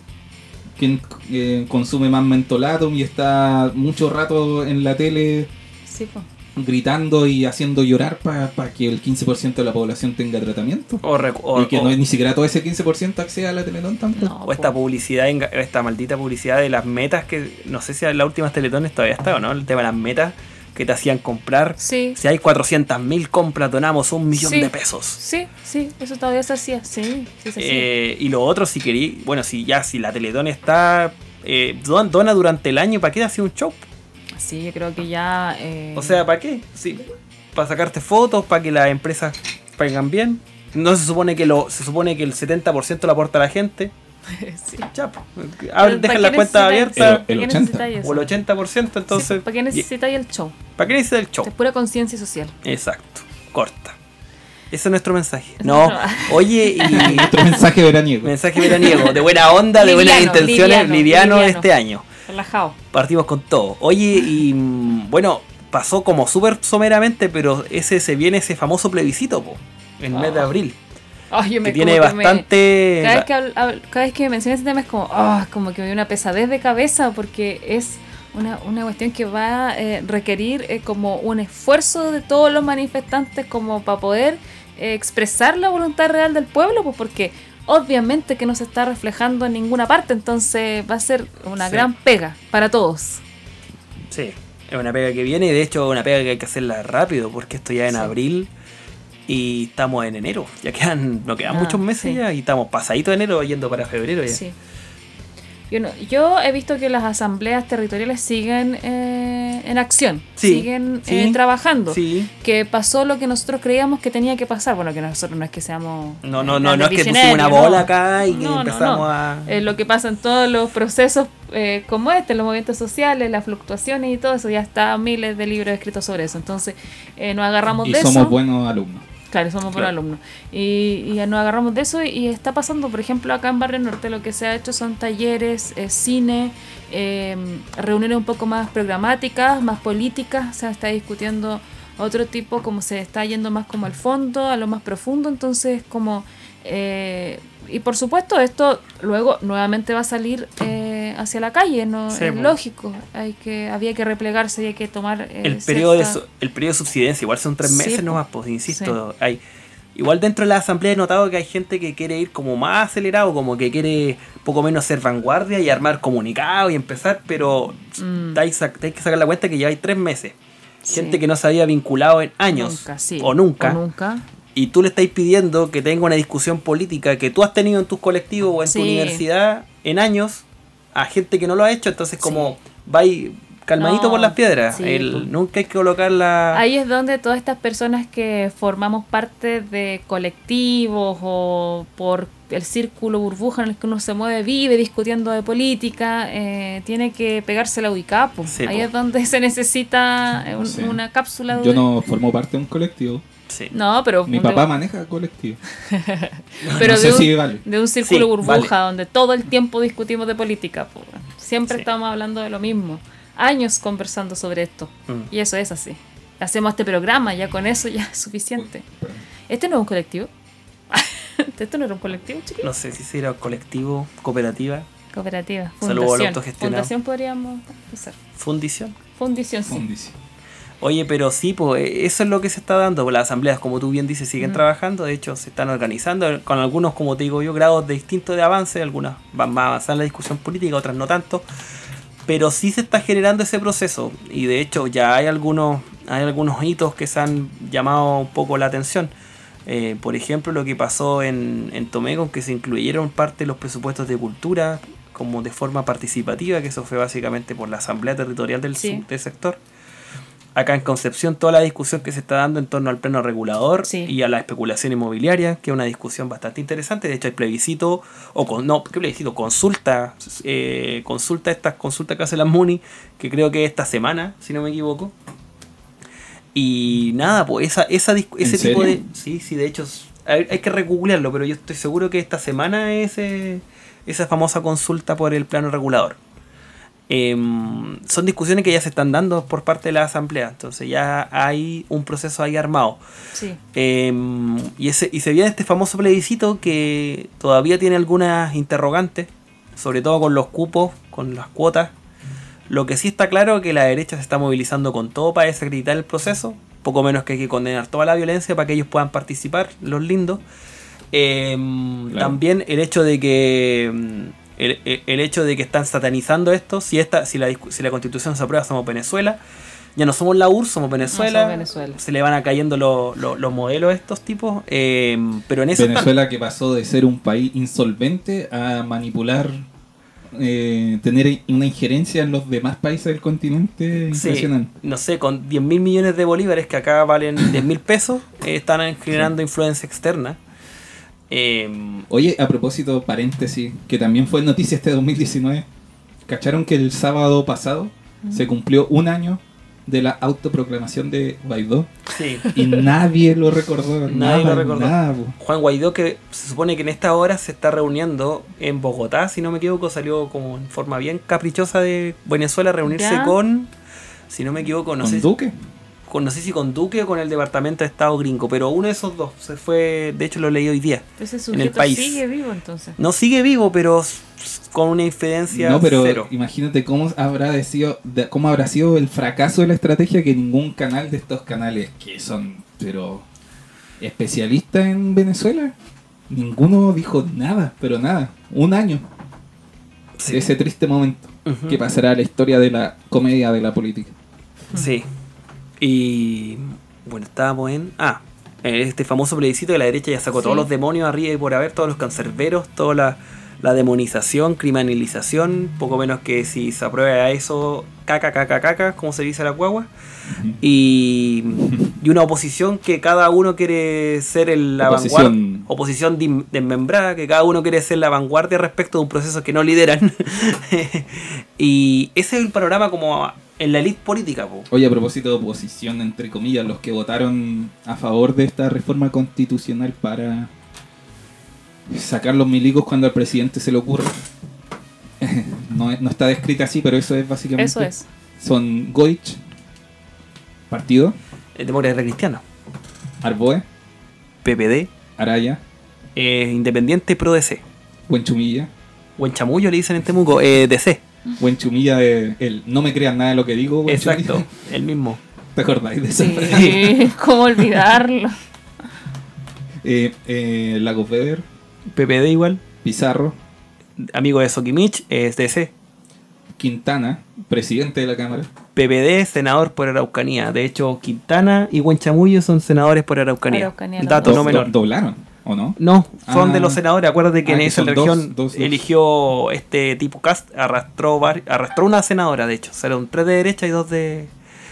S4: quien consume más mentolatum y está mucho rato en la tele
S3: Sí, po.
S4: gritando y haciendo llorar para que el 15% de la población tenga tratamiento. Y que no es ni siquiera todo ese 15% acceda a la Teletón tampoco.
S3: No,
S2: o esta
S3: po.
S2: publicidad, esta maldita publicidad de las metas que no sé si en las últimas Teletones todavía está o no, el tema de las metas que te hacían comprar.
S3: Sí.
S2: Si hay 400.000 compras, donamos 1 millón
S3: Sí.
S2: de pesos.
S3: Sí, eso todavía se hacía. Sí, se hacía.
S2: Y lo otro, si querí, bueno, si la Teletón está, dona durante el año, ¿para qué hacer un show?
S3: Sí, yo creo que ya...
S2: O sea, ¿para qué? Sí, para sacarte fotos, para que las empresas paguen bien. No se supone que se supone que el 70% lo aporta la gente.
S3: sí.
S2: Ya, pues,
S3: Pero
S2: dejan
S3: ¿para
S2: la
S3: qué
S2: cuenta
S3: necesitáis-
S2: abierta.
S4: El
S3: ¿para qué
S4: 80.
S3: necesitáis eso?
S2: O el 80%, entonces.
S3: Sí, ¿para qué necesitáis el show?
S2: ¿Para qué necesita el show?
S3: Es pura conciencia social.
S2: Exacto, corta. Ese es nuestro mensaje.
S3: Es
S2: No,
S3: nuestro-
S2: oye, y
S4: Nuestro mensaje veraniego.
S2: mensaje veraniego, de buena onda, de buenas
S3: Liviano,
S2: intenciones, liviano este año.
S3: Relajado.
S2: Partimos con todo. Oye, y bueno, pasó como súper someramente, pero se viene ese famoso plebiscito, po, en el mes de abril.
S3: Ay, yo
S2: Que
S3: me
S2: tiene
S3: como que me-
S2: bastante.
S3: Cada vez que me mencionas ese tema es como que me dio una pesadez de cabeza porque es una cuestión que va a requerir como un esfuerzo de todos los manifestantes como para poder expresar la voluntad real del pueblo, pues porque obviamente que no se está reflejando en ninguna parte, entonces va a ser una
S2: Sí.
S3: gran pega para todos.
S2: Sí, es una pega que viene y de hecho es una pega que hay que hacerla rápido porque esto ya en
S3: Sí.
S2: abril Y estamos en enero, no quedan muchos meses
S3: sí.
S2: ya, y estamos pasadito de enero yendo para febrero ya.
S3: Sí. Yo he visto que las asambleas territoriales siguen en acción,
S2: Sí,
S3: siguen
S2: sí,
S3: trabajando.
S2: Sí.
S3: Que pasó lo que nosotros creíamos que tenía que pasar. Bueno, que nosotros no es que seamos.
S2: No
S3: grandes
S2: es que pusimos
S3: visionarios,
S2: una bola
S3: no.
S2: acá y
S3: No,
S2: empezamos a...
S3: Lo que pasa en todos los procesos como los movimientos sociales, las fluctuaciones y todo eso, ya está miles de libros escritos sobre eso. Entonces, nos agarramos
S4: Y
S3: de
S4: somos
S3: eso.
S4: buenos alumnos.
S3: Claro, somos buenos alumnos. Y nos agarramos de eso y está pasando, por ejemplo, acá en Barrio Norte lo que se ha hecho son talleres, cine, reuniones un poco más programáticas, más políticas, se está discutiendo otro tipo, como se está yendo más como al fondo, a lo más profundo, entonces como... y por supuesto esto luego nuevamente va a salir hacia la calle, no
S2: Sí,
S3: es
S2: pues.
S3: lógico, había que replegarse y hay que tomar
S2: El periodo de subsidencia, igual son 3
S3: Sí,
S2: meses
S3: po.
S2: nomás, pues insisto, igual dentro de la asamblea he notado que hay gente que quiere ir como más acelerado, como que quiere poco menos ser vanguardia y armar comunicados y empezar, pero hay que sacar la cuenta que ya hay 3 meses. Gente que no se había vinculado en años o nunca. Y tú le estáis pidiendo que tenga una discusión política que tú has tenido en tus colectivos o en tu universidad en años a gente que no lo ha hecho, entonces como vais calmadito por las piedras, nunca hay que colocarla...
S3: Ahí es donde todas estas personas que formamos parte de colectivos o por el círculo burbuja en el que uno se mueve, vive discutiendo de política, tiene que pegarse la ubicada.
S2: Sí,
S3: ahí es donde se necesita una cápsula de...
S4: Yo no formo parte de un colectivo.
S2: Sí.
S3: No, pero...
S4: Mi papá maneja colectivo.
S3: Pero
S4: no sé si vale.
S3: de un círculo burbuja
S2: vale.
S3: donde todo el tiempo discutimos de política. Siempre
S2: Sí.
S3: estamos hablando de lo mismo. Años conversando sobre esto. Y eso es así. Hacemos este programa, ya con eso ya es suficiente. ¿Este no es un colectivo? ¿Esto no era un colectivo, chiquillo?
S2: No sé si será colectivo, cooperativa,
S3: Cooperativa,
S2: Saludos al
S3: fundación.
S2: autogestionado.
S3: Fundación podríamos hacer.
S2: fundición.
S3: Fundición, sí.
S4: Fundición.
S2: Oye, pero sí, pues eso es lo que se está dando. Pues las asambleas, como tú bien dices, siguen trabajando. De hecho, se están organizando con algunos, como te digo yo, grados distintos de avance. Algunas van más avanzadas en la discusión política, otras no tanto. Pero sí se está generando ese proceso. Y de hecho ya hay algunos hitos que se han llamado un poco la atención. Por ejemplo, lo que pasó en Tomé, con que se incluyeron parte de los presupuestos de cultura como de forma participativa, que eso fue básicamente por la asamblea territorial del sector. Acá en Concepción, toda la discusión que se está dando en torno al plano regulador y a la especulación inmobiliaria, que es una discusión bastante interesante. De hecho, hay plebiscito, consulta estas consultas que hace la MUNI, que creo que esta semana, si no me equivoco. Y nada, pues ese tipo de... Sí, de hecho, hay que regooglearlo, pero yo estoy seguro que esta semana es esa famosa consulta por el plano regulador. Son discusiones que ya se están dando por parte de la asamblea, entonces ya hay un proceso ahí armado.
S3: Sí.
S2: Y se viene este famoso plebiscito que todavía tiene algunas interrogantes, sobre todo con los cupos, con las cuotas. Lo que sí está claro es que la derecha se está movilizando con todo para desacreditar el proceso, poco menos que hay que condenar toda la violencia para que ellos puedan participar, los lindos. Claro. También el hecho de que el hecho de que están satanizando esto, si la Constitución se aprueba, somos Venezuela, ya no somos la URSS, somos Venezuela, se le van a cayendo los modelos a estos tipos, pero en eso
S4: Venezuela que pasó de ser un país insolvente a manipular, tener una injerencia en los demás países del continente impresionante.
S2: No sé, con 10.000 millones de bolívares que acá valen 10.000 pesos, están generando influencia externa.
S4: Oye, a propósito, paréntesis, que también fue noticia este 2019, ¿cacharon que el sábado pasado se cumplió 1 año de la autoproclamación de Guaidó?
S2: Sí.
S4: Y nadie lo recordó.
S2: Nadie lo recordó.
S4: Nada,
S2: Juan Guaidó, que se supone que en esta hora se está reuniendo en Bogotá, si no me equivoco, salió como en forma bien caprichosa de Venezuela a reunirse con, si no me equivoco, no sé.
S4: ¿Duque?
S2: No sé si con Duque o con el Departamento de Estado gringo, pero uno de esos dos se fue, de hecho lo leí hoy día.
S3: Ese
S2: en el país.
S3: Sigue vivo entonces.
S2: No sigue vivo, pero con una infidencia
S4: no, pero
S2: cero.
S4: Imagínate cómo habrá sido el fracaso de la estrategia que ningún canal de estos canales que son, pero especialistas en Venezuela, ninguno dijo nada, pero nada. 1 año de ese triste momento que pasará a la historia de la comedia de la política.
S2: Sí. Y bueno, estábamos en... este famoso plebiscito, que la derecha ya sacó
S3: Sí.
S2: todos los demonios arriba y por haber, todos los cancerberos, toda la demonización, criminalización, poco menos que si se aprueba eso, caca, como se dice a la guagua, y una oposición que cada uno quiere ser la vanguardia, oposición desmembrada, que cada uno quiere ser la vanguardia respecto de un proceso que no lideran. Y ese es el panorama como en la elite política, po.
S4: Oye, a propósito de oposición, entre comillas, los que votaron a favor de esta reforma constitucional para sacar los milicos cuando al presidente se le ocurre. No está descrita así, pero eso es básicamente.
S3: Eso es.
S4: Son Goich, Partido,
S2: Demócrata Cristiano,
S4: Arboe,
S2: PPD,
S4: Araya,
S2: Independiente Pro DC,
S4: Huenchumilla.
S2: Buen chamullo le dicen en Temuco, DC.
S4: Huenchumilla de el no me crean nada de lo que digo. Huenchumilla.
S2: Exacto, el mismo.
S4: ¿Te acordáis de esa frase?
S3: Sí, ¿cómo olvidarlo?
S4: Lagos Weber,
S2: PPD igual,
S4: Pizarro,
S2: amigo de Sokimich, es DC.
S4: Quintana, presidente de la Cámara.
S2: PPD, senador por Araucanía. De hecho, Quintana y Buen Chamullo son senadores por Araucanía.
S3: Araucanía,
S2: Dato no menor.
S4: ¿Doblaron o no?
S2: No, son
S4: Ah.
S2: de los senadores. Acuérdate que en
S4: Que
S2: esa
S4: son
S2: región
S4: dos.
S2: eligió este tipo Cast, arrastró una senadora, de hecho. Fueron 3 de derecha y 2 de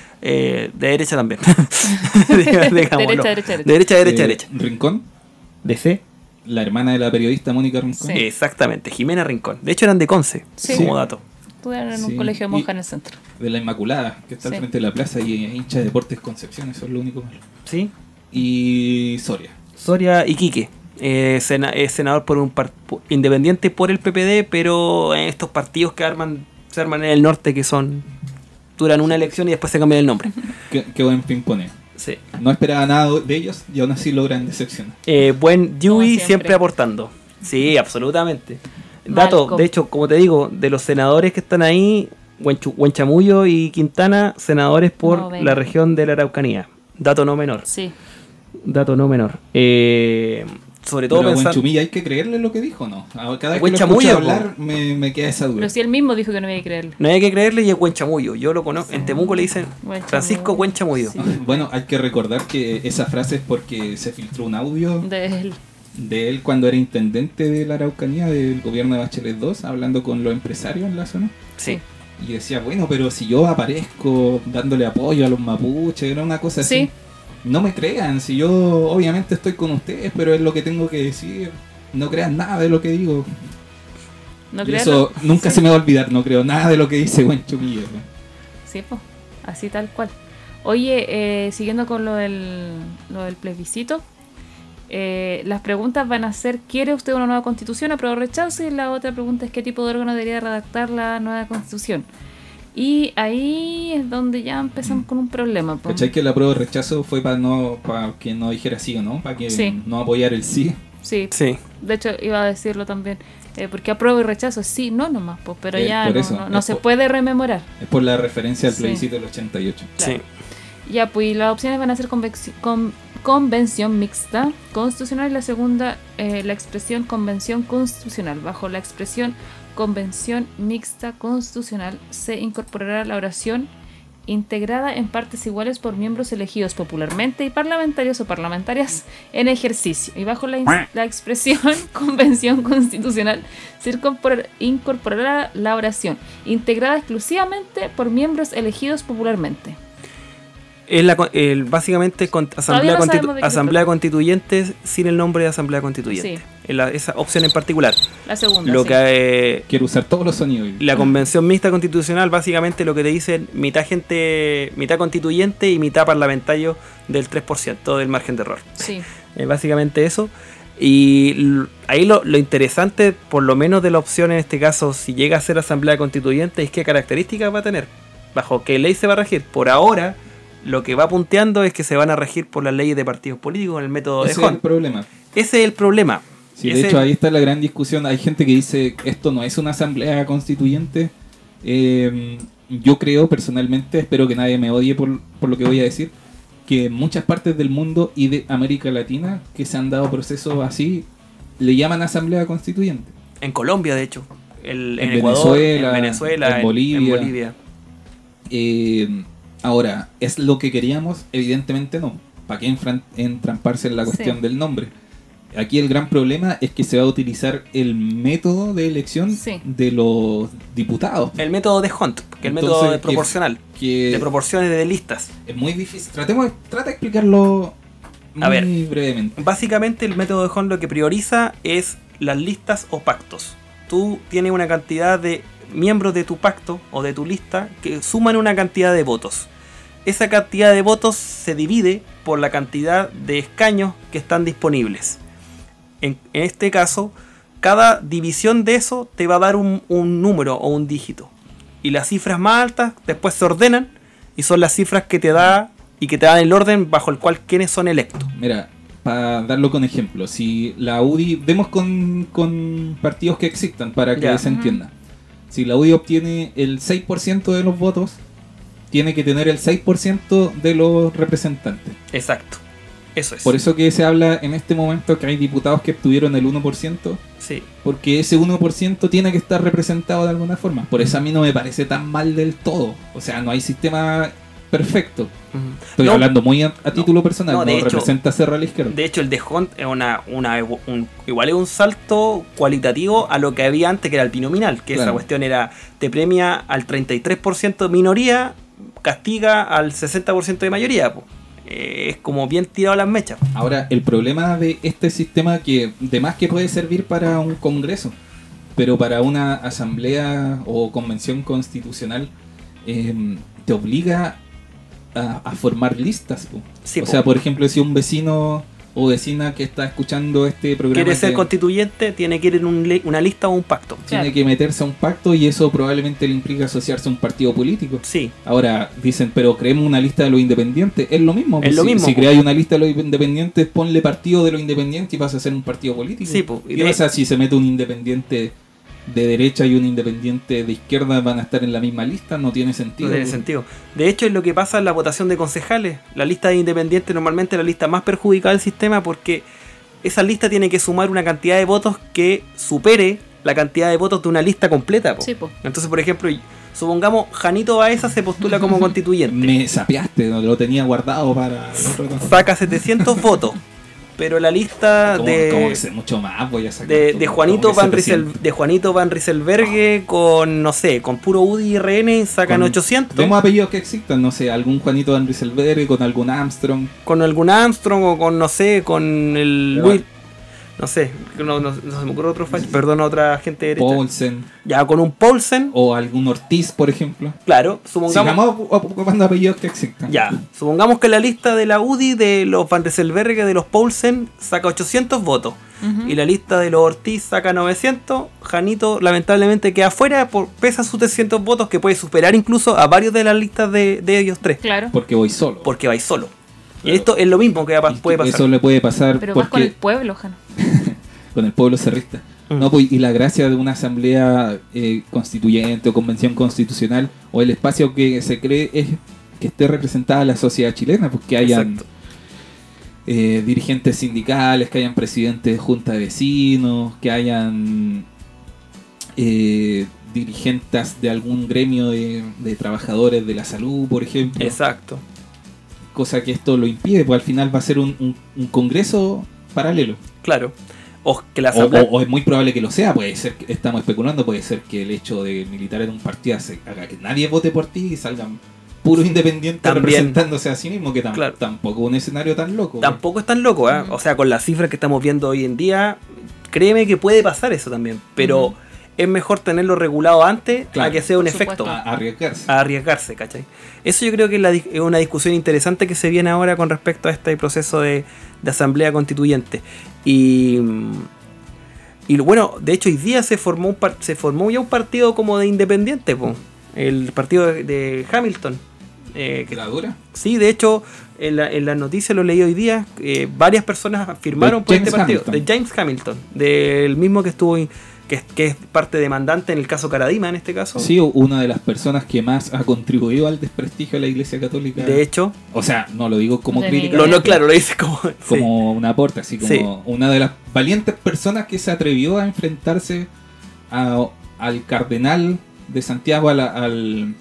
S2: derecha también. Digámoslo. Derecha.
S4: Rincón,
S2: DC.
S4: la hermana de la periodista Mónica Rincón.
S3: Sí.
S2: Exactamente, Jimena Rincón. De hecho, eran de Conce,
S3: Sí.
S2: como dato.
S3: Estudiaron en
S4: Sí.
S3: un colegio de monjas
S4: Y-
S3: en el centro.
S4: De la Inmaculada, que está
S3: Sí.
S4: al frente de la plaza y es hincha de Deportes Concepción, eso es lo único malo.
S2: Sí.
S4: Y Soria.
S2: Soria Iquique. Es senador por independiente por el PPD, pero en estos partidos que se arman en el norte que duran una elección y después se cambian el nombre.
S4: Qué buen ping-pong.
S2: Sí.
S4: No esperaba nada de ellos y aún así logran decepcionar.
S2: Buen Yui
S3: siempre.
S2: siempre aportando. Sí, absolutamente. Dato,
S3: Malcolm.
S2: de hecho, como te digo, de los senadores que están ahí, Buen Chamullo y Quintana, senadores por
S3: No, venga.
S2: la región de la Araucanía. Dato no menor.
S3: Sí.
S2: Dato no menor. Sobre todo
S4: Pero a
S2: pensando...
S4: Huenchumilla hay que creerle lo que dijo, ¿no? Cada vez que
S2: Buen
S4: lo escucho
S2: chamullo,
S4: hablar me queda esa duda.
S3: Pero si él mismo dijo que no había que creerle.
S2: No hay que creerle y es Buen Chamullo. Yo lo conozco. En Temuco le dicen
S3: Buen
S2: Francisco
S3: Chamullo.
S2: Buen Chamullo.
S3: Sí.
S4: Bueno, hay que recordar que esa frase es porque se filtró un audio
S3: De él.
S4: de él cuando era intendente de la Araucanía del gobierno de Bachelet II, hablando con los empresarios en la zona.
S2: Sí.
S4: Y decía, bueno, pero si yo aparezco dándole apoyo a los mapuches, era una cosa así.
S3: Sí.
S4: No me crean, si yo obviamente estoy con ustedes, pero es lo que tengo que decir. No crean nada de lo que digo.
S3: No
S4: Y
S3: creerlo.
S4: eso nunca se me va a olvidar, no creo nada de lo que dice Huenchumilla.
S3: Sí, pues. Así tal cual. Oye, siguiendo con lo del plebiscito. Las preguntas van a ser: ¿quiere usted una nueva constitución? ¿Aprueba o rechazo? Y la otra pregunta es: ¿qué tipo de órgano debería redactar la nueva constitución? Y ahí es donde ya empezamos con un problema. po.
S4: ¿Cachai que la prueba de rechazo fue para que no dijera sí o no? Para que
S3: Sí.
S4: no apoyar el sí.
S3: Sí,
S2: Sí.
S3: de hecho iba a decirlo también. Porque apruebo y rechazo, sí, no nomás, pues, pero ya
S4: por
S3: no,
S4: eso,
S3: no
S4: es
S3: se
S4: por-
S3: puede rememorar.
S4: Es por la referencia al
S3: Sí.
S4: plebiscito del 88.
S3: Claro.
S2: Sí.
S3: Ya, pues y las opciones van a ser convención mixta constitucional y la segunda, la expresión convención constitucional. Bajo la expresión convención mixta constitucional se incorporará la oración integrada en partes iguales por miembros elegidos popularmente y parlamentarios o parlamentarias en ejercicio. Y bajo la expresión convención constitucional se incorporará la oración integrada exclusivamente por miembros elegidos popularmente.
S2: Es básicamente
S3: Todavía no sabemos de qué se
S2: asamblea
S3: trata.
S2: constituyente sin el nombre de asamblea constituyente.
S3: Sí.
S2: Esa opción en particular.
S3: La segunda,
S2: Lo
S3: sí.
S2: que
S4: Quiero usar todos los sonidos.
S2: la convención mixta constitucional básicamente lo que te dicen mitad constituyente y mitad parlamentario del 3% del margen de error.
S3: Sí.
S2: Básicamente eso. Y ahí lo interesante, por lo menos de la opción en este caso, si llega a ser asamblea constituyente, es qué características va a tener. Bajo qué ley se va a regir. Por ahora, lo que va punteando es que se van a regir por las leyes de partidos políticos en el método de
S4: Ese es el
S2: Hunt.
S4: problema.
S2: Ese es el problema.
S4: Sí, de hecho, ahí está la gran discusión. Hay gente que dice que esto no es una asamblea constituyente. Yo creo personalmente, espero que nadie me odie por lo que voy a decir, que en muchas partes del mundo y de América Latina que se han dado procesos así, le llaman asamblea constituyente.
S2: En Colombia, de hecho. En
S4: En
S2: Ecuador,
S4: Venezuela,
S2: en Venezuela,
S4: en Bolivia.
S2: en Bolivia.
S4: Ahora, ¿es lo que queríamos? Evidentemente no. ¿para qué entramparse en la cuestión
S3: Sí.
S4: del nombre? Aquí el gran problema es que se va a utilizar el método de elección
S3: Sí.
S4: de los diputados.
S2: El método de Hunt, que es el
S4: Entonces,
S2: método de proporcional,
S4: que
S2: de proporciones de listas.
S4: es muy difícil. Trata de explicarlo muy
S2: A ver.
S4: brevemente.
S2: Básicamente el método de Hunt lo que prioriza es las listas o pactos. Tú tienes una cantidad de miembros de tu pacto o de tu lista que suman una cantidad de votos. Esa cantidad de votos se divide por la cantidad de escaños que están disponibles. En este caso, cada división de eso te va a dar un número o un dígito. Y las cifras más altas después se ordenan y son las cifras que te da y que te dan el orden bajo el cual quienes son electos.
S4: Mira, para darlo con ejemplo, si la UDI, demos con partidos que existan para que
S2: Ya.
S4: se entienda. Si la UDI obtiene el 6% de los votos, tiene que tener el 6% de los representantes.
S2: Exacto. Eso es.
S4: Por eso que se habla en este momento que hay diputados que obtuvieron el 1%,
S2: Sí.
S4: porque ese 1% tiene que estar representado de alguna forma. Por eso a mí no me parece tan mal del todo. O sea, no hay sistema perfecto.
S2: Ujú.
S4: Estoy
S2: No,
S4: hablando muy a título personal,
S2: No,
S4: no,
S2: de hecho-
S4: representa Cerro a la izquierda.
S2: De hecho, el de Hunt es igual es un salto cualitativo a lo que había antes, que era el binominal. Que esa
S4: Claro.
S2: cuestión era, te premia al 33% de minoría, castiga al 60% de mayoría. Po. Es como bien tirado a las mechas.
S4: Ahora, el problema de este sistema que de más que puede servir para un congreso, pero para una asamblea o convención constitucional, te obliga a formar listas. Po.
S2: Sí,
S4: o
S2: po.
S4: sea, por ejemplo, si un vecino o vecina que está escuchando este programa
S2: Quiere ser
S4: que
S2: constituyente, tiene que ir en una lista o un pacto.
S4: tiene
S3: Claro.
S4: que meterse a un pacto y eso probablemente le implica asociarse a un partido político.
S2: Sí,
S4: Ahora dicen, pero creemos una lista de los independientes. Es lo mismo.
S2: Es lo mismo,
S4: Si
S2: po.
S4: creáis una lista de los independientes, ponle partido de los independientes y vas a ser un partido político.
S2: Sí, po.
S4: ¿Qué pasa si se mete un independiente de derecha y un independiente de izquierda van a estar en la misma lista? No tiene sentido.
S2: no tiene
S4: po.
S2: sentido. De hecho, es lo que pasa en la votación de concejales. La lista de independientes normalmente es la lista más perjudicada del sistema porque esa lista tiene que sumar una cantidad de votos que supere la cantidad de votos de una lista completa. Po.
S3: Sí, po.
S2: Entonces, por ejemplo, supongamos Janito Baeza se postula como constituyente.
S4: Me sapeaste, no lo tenía guardado para el otro cosa.
S2: Saca 700 votos. Pero la lista
S4: ¿Cómo que
S2: de,
S4: sé mucho más voy a sacar?
S2: de Juanito
S4: ¿Cómo que
S2: Van
S4: 700?
S2: Rieselberghe con, no sé, con puro UDI y RN sacan
S4: Con-
S2: 800.
S4: Vemos apellidos que existan, no sé, algún Juanito Van Rieselberghe con algún Armstrong.
S2: Con algún Armstrong o con, no sé, con el
S4: Igual.
S2: Luis. No sé, no se me ocurre otro fallo. Perdón, otra gente de derecha.
S4: Paulsen
S2: Ya, con un Paulsen,
S4: o algún Ortiz, por ejemplo.
S2: claro, supongamos.
S4: Sigamos ocupando apellidos que existan.
S2: Ya, supongamos que la lista de la UDI de los Van Rieselberghe de los Paulsen saca 800 votos.
S3: Ujú.
S2: Y la lista de los Ortiz saca 900. Janito lamentablemente queda fuera pese a sus 300 votos, que puede superar incluso a varios de las listas de ellos tres.
S3: Claro.
S4: Porque voy solo.
S2: Porque vais solo. Y
S4: Claro.
S2: esto es lo mismo que
S4: Y
S2: puede pasar.
S4: Eso le puede pasar
S3: Pero vas con el
S4: porque
S3: pueblo, Jano.
S4: con el pueblo cerrista.
S2: Mm.
S4: No, pues, y la gracia de una asamblea constituyente o convención constitucional o el espacio que se cree es que esté representada la sociedad chilena, pues que hayan
S2: Exacto.
S4: dirigentes sindicales, que hayan presidentes de junta de vecinos, que hayan dirigentes de algún gremio de trabajadores de la salud, por ejemplo.
S2: Exacto.
S4: Cosa que esto lo impide, pues al final va a ser un congreso paralelo.
S2: Claro. O que la
S4: O,
S2: asamblea.
S4: o es muy probable que lo sea, puede ser que estamos especulando, puede ser que el hecho de militar en un partido haga que nadie vote por ti y salgan puros independientes
S2: También.
S4: representándose a sí mismo, que
S2: Claro.
S4: tampoco un escenario tan loco.
S2: Tampoco es tan loco, ¿eh? O sea, con las cifras que estamos viendo hoy en día, créeme que puede pasar eso también. Pero es mejor tenerlo regulado antes
S4: Claro.
S2: a que sea un
S3: Por
S2: efecto.
S3: supuesto.
S4: A arriesgarse.
S2: A arriesgarse, ¿cachai? Eso yo creo que es una discusión interesante que se viene ahora con respecto a este proceso de asamblea constituyente. Y bueno, de hecho hoy día se formó ya un partido como de independiente, po. El partido de Hamilton. Que
S4: ¿La dura?
S2: sí, de hecho, en la noticia lo leí hoy día, varias personas firmaron
S4: De
S2: por este
S4: James
S2: partido,
S4: Hamilton.
S2: de James Hamilton, del mismo que estuvo, que es parte demandante en el caso Caradima, en este caso.
S4: Sí, una de las personas que más ha contribuido al desprestigio de la Iglesia Católica.
S2: De hecho,
S4: O sea, no lo digo como
S3: De
S4: crítica,
S3: nivel.
S2: claro, lo dice como...
S4: como un aporte, así como
S2: Sí.
S4: una de las valientes personas que se atrevió a enfrentarse al cardenal de Santiago, al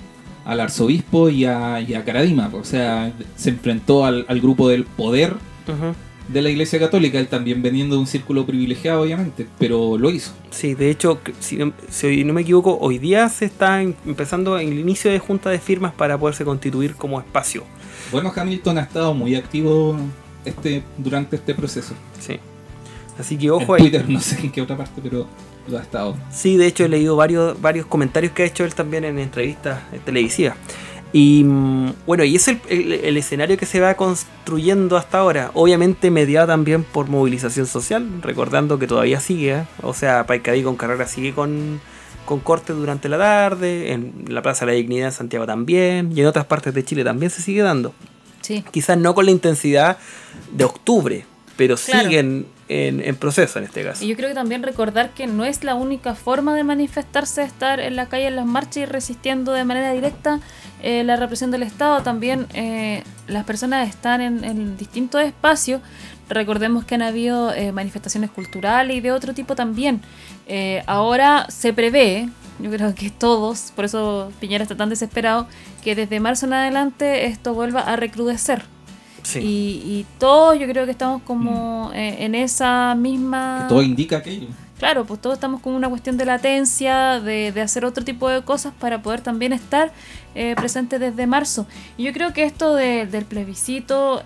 S4: al arzobispo y a Caradima. O sea, se enfrentó al grupo del poder
S2: Ujú.
S4: de la Iglesia Católica, él también veniendo de un círculo privilegiado, obviamente, pero lo hizo.
S2: Sí, de hecho, si no me equivoco, hoy día se está empezando el inicio de junta de firmas para poderse constituir como espacio.
S4: Bueno, Hamilton ha estado muy activo durante este proceso.
S2: Sí. Así que ojo
S4: En
S2: ahí.
S4: Twitter, no sé en qué otra parte, pero lo ha estado.
S2: Sí, de hecho he leído varios comentarios que ha hecho él también en entrevistas televisivas. Y bueno, y es el escenario que se va construyendo hasta ahora. Obviamente mediado también por movilización social, recordando que todavía sigue, ¿eh? O sea, Paicadí con Carrera sigue con cortes durante la tarde, en la Plaza de la Dignidad en Santiago también, y en otras partes de Chile también se sigue dando.
S3: Sí.
S2: Quizás no con la intensidad de octubre, pero
S3: Claro.
S2: siguen en proceso en este caso.
S3: Y yo creo que también recordar que no es la única forma de manifestarse, estar en la calle, en las marchas y resistiendo de manera directa la represión del Estado. También las personas están en distintos espacios. Recordemos que han habido manifestaciones culturales y de otro tipo también. Ahora se prevé, yo creo que todos, por eso Piñera está tan desesperado, que desde marzo en adelante esto vuelva a recrudecer.
S2: Sí.
S3: Y todos yo creo que estamos como en esa misma...
S4: Que todo indica aquello.
S3: Claro, pues todos estamos con una cuestión de latencia, de hacer otro tipo de cosas para poder también estar presentes desde marzo. Y yo creo que esto del plebiscito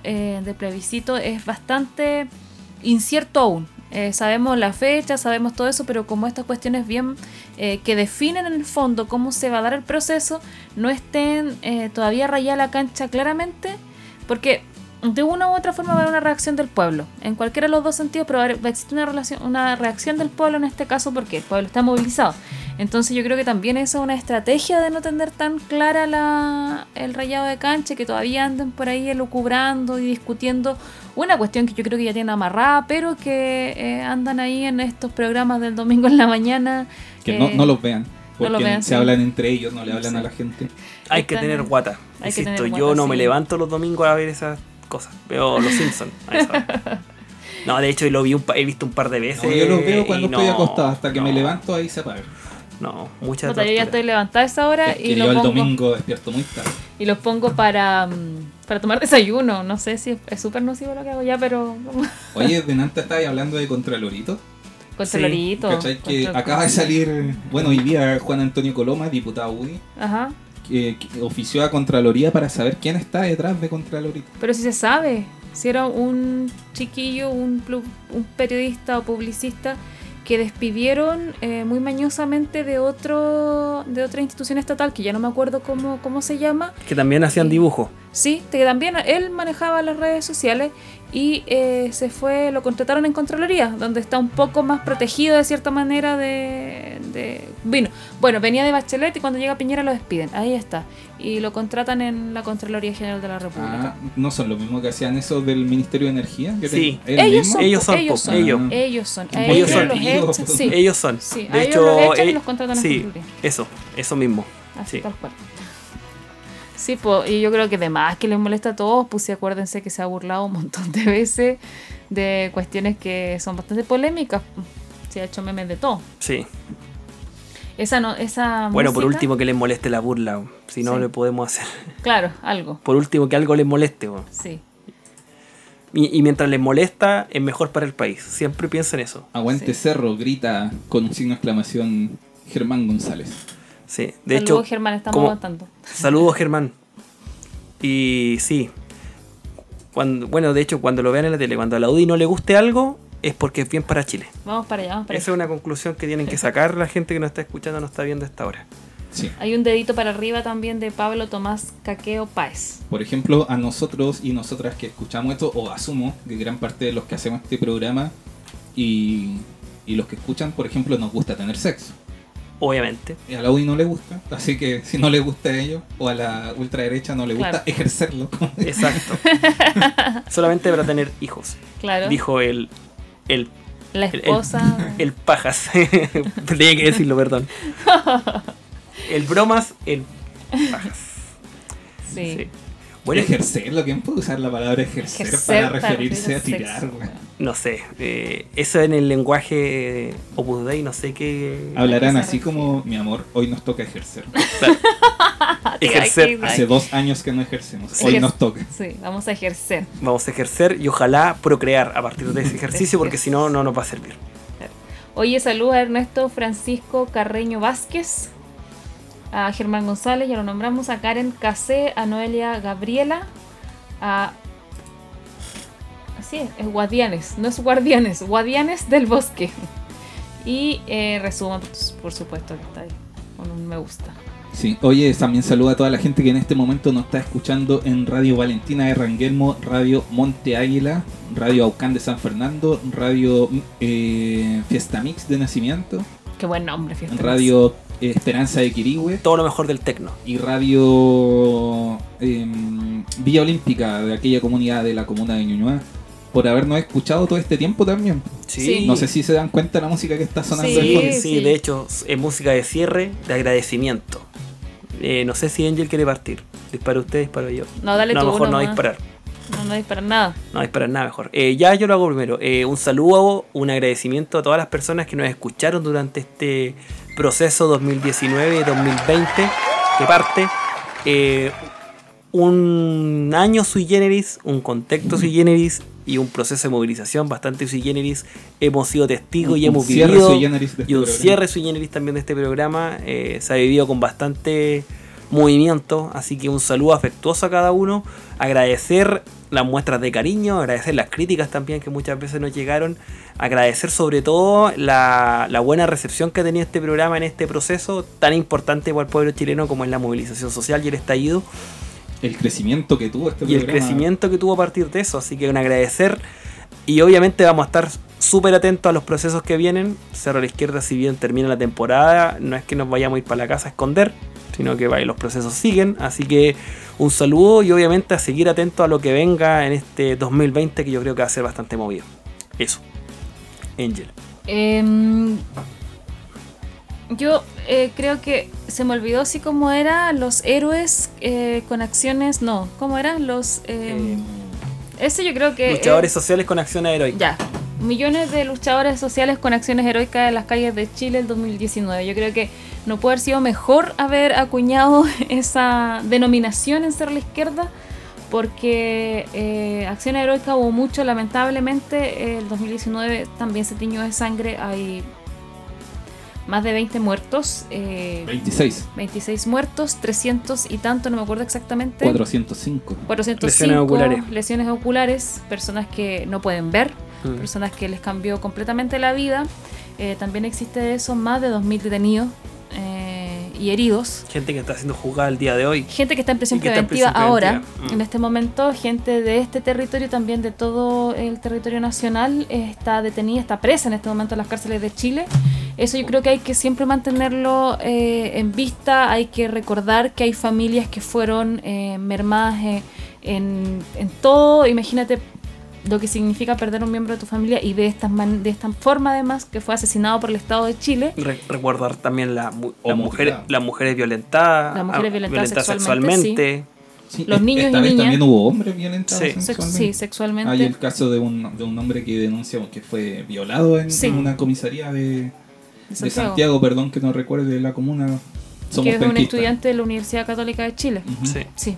S3: es bastante incierto aún. Sabemos la fecha, sabemos todo eso, pero como estas cuestiones bien que definen en el fondo cómo se va a dar el proceso, no estén todavía rayada la cancha claramente, porque de una u otra forma va a haber una reacción del pueblo, en cualquiera de los dos sentidos, pero va a existir una reacción del pueblo en este caso porque el pueblo está movilizado. Entonces yo creo que también esa es una estrategia de no tener tan clara el rayado de cancha, que todavía anden por ahí elucubrando y discutiendo una cuestión que yo creo que ya tienen amarrada, pero que andan ahí en estos programas del domingo en la mañana.
S4: Que no los vean, porque
S3: no los vean,
S4: se
S3: sí.
S4: hablan entre ellos, no le hablan
S3: Sí.
S4: a la gente.
S2: Hay que tener guata.
S3: Hay que
S2: Insisto,
S3: tener
S2: yo
S3: guata,
S2: no me
S3: sí.
S2: levanto los domingos a ver esas cosas. Veo Los Simpsons. a esa hora. No, de hecho lo vi he visto un par de veces.
S4: No, yo los veo cuando
S2: y
S4: estoy
S2: no,
S4: acostado, hasta que
S2: no,
S4: me levanto ahí se apaga.
S2: No, mucha
S3: Puta, yo ya
S2: tortura.
S3: estoy levantada a esa hora
S4: Es que
S3: y
S4: yo el
S3: lo pongo.
S4: domingo despierto muy tarde.
S3: Y los pongo para tomar desayuno. No sé si es súper nocivo lo que hago ya, pero...
S4: Oye, delante estabas hablando de Contralorito.
S3: Contralorito.
S4: ¿Cachai? Que acaba de salir, bueno, hoy día Juan Antonio Coloma, diputado UDI,
S3: Ajá.
S4: que ofició a Contraloría para saber quién está detrás de Contralorito.
S3: Pero si se sabe, si era un chiquillo, un periodista o publicista que despidieron muy mañosamente de otra institución estatal, que ya no me acuerdo cómo se llama.
S2: Que también hacían dibujos.
S3: Sí, que también él manejaba las redes sociales y lo contrataron en Contraloría, donde está un poco más protegido de cierta manera venía de Bachelet y cuando llega Piñera lo despiden, ahí está, y lo contratan en la Contraloría General de la República.
S4: ¿No son lo mismo que hacían eso del Ministerio de Energía?
S2: Sí.
S3: Ellos son.
S2: Ellos son.
S3: A
S2: Ellos
S3: son.
S2: Muy
S3: A ellos los
S4: creativos.
S3: echan, sí.
S2: Ellos son.
S3: Sí, a
S2: De
S3: ellos
S2: hecho,
S3: los echan y los contratan en
S2: sí,
S3: Contraloría.
S2: eso mismo.
S3: Así
S2: Sí.
S3: tal cual. Sí, y yo creo que además que les molesta a todos, pues sí, acuérdense que se ha burlado un montón de veces de cuestiones que son bastante polémicas. Se ha hecho memes de todo.
S2: Sí.
S3: Esa
S2: Bueno, por
S3: música,
S2: último que les moleste la burla. Si no
S3: Sí.
S2: le podemos hacer.
S3: claro, algo.
S2: Por último que algo les moleste. Bueno.
S3: Sí.
S2: Y mientras les molesta, es mejor para el país. Siempre piensa en eso.
S4: Aguante
S3: Sí.
S4: Cerro, grita con un signo de exclamación Germán González.
S2: Sí. De
S3: Saludos,
S2: hecho,
S3: Germán, estamos
S2: como-
S3: aguantando.
S2: saludos, Germán. Y sí. De hecho, cuando lo vean en la tele, cuando a la UDI no le guste algo, es porque es bien para Chile.
S3: Vamos para allá, vamos para
S2: Esa es
S3: allá.
S2: una conclusión que tienen que sacar la gente que nos está escuchando, nos está viendo a esta hora.
S4: Sí.
S3: Hay un dedito para arriba también de Pablo Tomás Caqueo Páez.
S4: Por ejemplo, a nosotros y nosotras que escuchamos esto, o asumo que gran parte de los que hacemos este programa y los que escuchan, por ejemplo, nos gusta tener sexo.
S2: Obviamente.
S4: Y a la UDI no le gusta, así que si no le gusta a ellos, o a la ultraderecha no le gusta
S3: Claro.
S4: ejercerlo.
S2: Exacto. Solamente para tener hijos.
S3: Claro.
S2: Dijo el
S3: La esposa.
S2: el pajas. Tenía que decirlo, perdón. El bromas, el pajas.
S3: sí.
S2: Sí. Bueno,
S4: Ejercerlo, ¿quién puede usar la palabra ejercer,
S3: Ejercer
S4: para referirse a
S3: referirse al
S4: tirar?
S3: sexo.
S4: Güey?
S2: no sé. Eso en el lenguaje Opus Dei, no sé qué.
S4: Hablarán
S3: se
S4: así
S3: refiere?
S4: como, mi amor, hoy nos toca ejercer.
S2: Claro. Ejercer.
S4: Hace 2 años que no ejercemos. Hoy nos toca.
S3: Sí, vamos a ejercer.
S2: Vamos a ejercer y ojalá procrear a partir de ese ejercicio, porque si no, no nos va a servir.
S3: Oye, saludos a Ernesto Francisco Carreño Vázquez, a Germán González, ya lo nombramos, a Karen Casé, a Noelia Gabriela, a... Así es Guardianes, no es Guardianes, Guardianes del Bosque. Y Resuma, por supuesto, que está ahí con un me gusta.
S4: Sí, oye, también saluda a toda la gente que en este momento nos está escuchando en Radio Valentina de Ranguelmo, Radio Monte Águila, Radio Aucán de San Fernando, Radio Fiesta Mix de Nacimiento,
S3: Qué buen nombre, Fiesta Mix.
S4: Radio Esperanza de Quirihue
S2: Todo lo mejor del tecno.
S4: y Radio Villa Olímpica de aquella comunidad de la comuna de Ñuñoa, por habernos escuchado todo este tiempo también.
S3: Sí.
S4: No sé si se dan cuenta de la música que está sonando
S3: Sí.
S4: de fondo.
S2: Sí, de hecho, es música de cierre, de agradecimiento. No sé si Angel quiere partir. ¿Dispara usted? ¿Disparo yo?
S3: No, dale tú,
S2: mejor no
S3: nomás.
S2: disparar.
S3: No disparar nada.
S2: No disparar nada mejor. Ya yo lo hago primero. Un saludo, un agradecimiento a todas las personas que nos escucharon durante este proceso 2019 y 2020 que parte. Un año sui generis, un contexto sui generis y un proceso de movilización bastante sui generis. Hemos sido testigos y hemos
S4: cierre
S2: vivido.
S4: sui generis de este
S2: Y un
S4: programa.
S2: cierre sui generis también de este programa. Se ha vivido con bastante movimiento, así que un saludo afectuoso a cada uno, agradecer las muestras de cariño, agradecer las críticas también que muchas veces nos llegaron, agradecer sobre todo la buena recepción que ha tenido este programa en este proceso tan importante para el pueblo chileno como es la movilización social y el estallido,
S4: El crecimiento que tuvo este
S2: y el
S4: programa.
S2: crecimiento que tuvo a partir de eso, así que un agradecer, y obviamente vamos a estar súper atentos a los procesos que vienen. Cerro a la Izquierda, si bien termina la temporada, no es que nos vayamos a ir para la casa a esconder, sino que los procesos siguen, así que un saludo y obviamente a seguir atentos a lo que venga en este 2020, que yo creo que va a ser bastante movido. Eso. Angel.
S3: Yo creo que se me olvidó así como era los héroes con acciones, no, ¿cómo eran? Los ese yo creo que
S2: Luchadores sociales con acciones heroicas.
S3: ya, millones de luchadores sociales con acciones heroicas en las calles de Chile el 2019. Yo creo que no puede haber sido mejor haber acuñado esa denominación en Cerro a la Izquierda, porque acciones heroicas hubo mucho, lamentablemente el 2019 también se tiñó de sangre, hay más de 20 muertos, 26 muertos, 300 y tanto, no me acuerdo exactamente.
S4: 405.
S3: 405 lesiones oculares, personas que no pueden ver, personas que les cambió completamente la vida. También existe eso, más de 2.000 detenidos y heridos.
S2: Gente que está siendo juzgada el día de hoy.
S3: Gente que está en prisión
S2: Y que está en
S3: preventiva
S2: prisión
S3: ahora,
S2: preventiva.
S3: en este momento. Gente de este territorio, también de todo el territorio nacional, está detenida, está presa en este momento en las cárceles de Chile. Eso yo creo que hay que siempre mantenerlo en vista. Hay que recordar que hay familias que fueron mermadas en todo. Imagínate lo que significa perder un miembro de tu familia y de esta forma, además, que fue asesinado por el Estado de Chile.
S2: Recordar también las
S4: O
S2: mujeres
S4: mutilado.
S2: violentadas.
S3: Las mujeres violentadas
S2: sexualmente.
S4: Sí,
S3: Los niños
S4: esta
S3: y
S4: vez
S3: niñas.
S4: también hubo hombres violentados
S2: Sí.
S4: sexualmente.
S3: Sí, sexualmente.
S4: Hay el caso de un hombre que denuncia que fue violado en
S3: Sí.
S4: una comisaría de
S3: de
S4: Santiago, perdón, que no recuerde la comuna. Somos
S3: que es un
S4: penquistas.
S3: estudiante de la Universidad Católica de Chile.
S4: Ujú.
S2: Sí.
S3: Sí.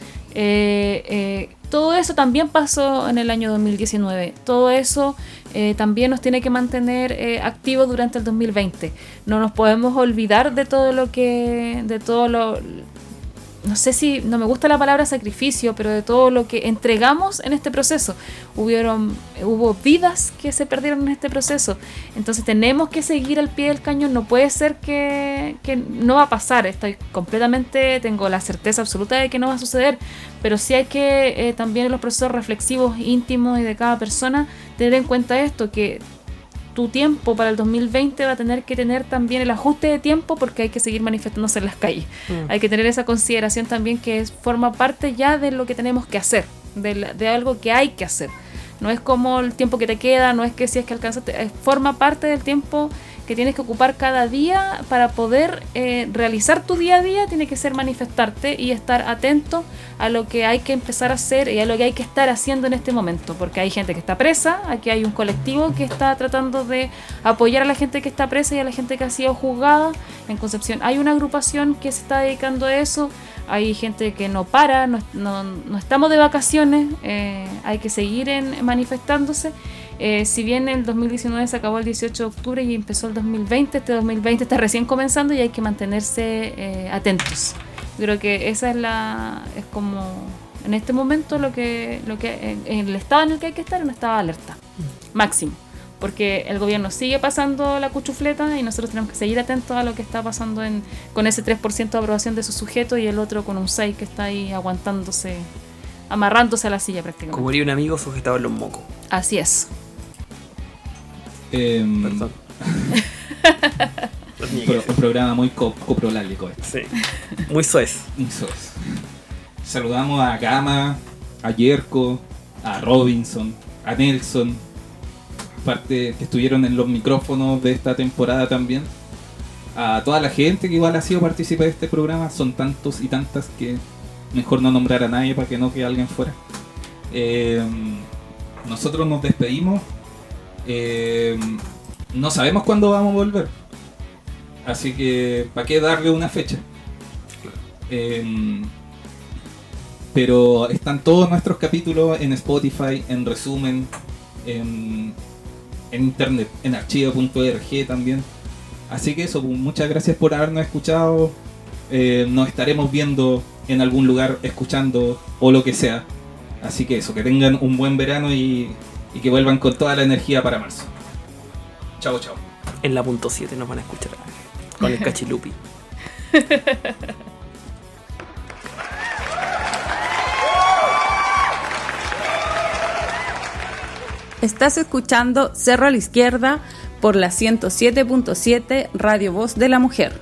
S3: Todo eso también pasó en el año 2019. Todo eso también nos tiene que mantener activos durante el 2020. No nos podemos olvidar de todo lo no sé si, no me gusta la palabra sacrificio, pero de todo lo que entregamos en este proceso. Hubo vidas que se perdieron en este proceso. Entonces tenemos que seguir al pie del cañón. No puede ser que no va a pasar. Tengo la certeza absoluta de que no va a suceder, pero sí hay que también en los procesos reflexivos íntimos y de cada persona tener en cuenta esto, que tu tiempo para el 2020 va a tener que tener también el ajuste de tiempo, porque hay que seguir manifestándose en las calles. Hay que tener esa consideración también, que forma parte ya de lo que tenemos que hacer, de algo que hay que hacer. No es como el tiempo que te queda, no es que si es que alcanzaste, forma parte del tiempo que tienes que ocupar cada día para poder realizar tu día a día, tiene que ser manifestarte y estar atento a lo que hay que empezar a hacer y a lo que hay que estar haciendo en este momento, porque hay gente que está presa, aquí hay un colectivo que está tratando de apoyar a la gente que está presa y a la gente que ha sido juzgada. En Concepción hay una agrupación que se está dedicando a eso, hay gente que no para, no estamos de vacaciones, hay que seguir manifestándose. Si bien el 2019 se acabó el 18 de octubre y empezó el 2020, este 2020 está recién comenzando y hay que mantenerse atentos. Creo que esa es como en este momento lo que en el estado en el que hay que estar, en un estado de alerta máximo, porque el gobierno sigue pasando la cuchufleta y nosotros tenemos que seguir atentos a lo que está pasando con ese 3% de aprobación de su sujeto y el otro con un 6% que está ahí aguantándose, amarrándose a la silla prácticamente.
S2: Como diría un amigo, sujetado en los mocos.
S3: Así es.
S2: Perdón.
S4: Un programa muy coprolálico.
S2: Sí. Muy soez.
S4: Saludamos a Gama, a Yerko, a Robinson, a Nelson, parte que estuvieron en los micrófonos de esta temporada también. A toda la gente que igual ha sido partícipe de este programa, son tantos y tantas que mejor no nombrar a nadie para que no quede alguien fuera. Nosotros nos despedimos. No sabemos cuándo vamos a volver, así que ¿para qué darle una fecha? Pero están todos nuestros capítulos en Spotify, en resumen, en internet, en archivo.org también. Así que eso, muchas gracias por habernos escuchado. Nos estaremos viendo en algún lugar, escuchando o lo que sea. Así que eso, que tengan un buen verano y que vuelvan con toda la energía para marzo. Chao, chao.
S2: En la punto 7 nos van a escuchar con el cachilupi.
S1: Estás escuchando Cerro a la Izquierda por la 107.7 Radio Voz de la Mujer.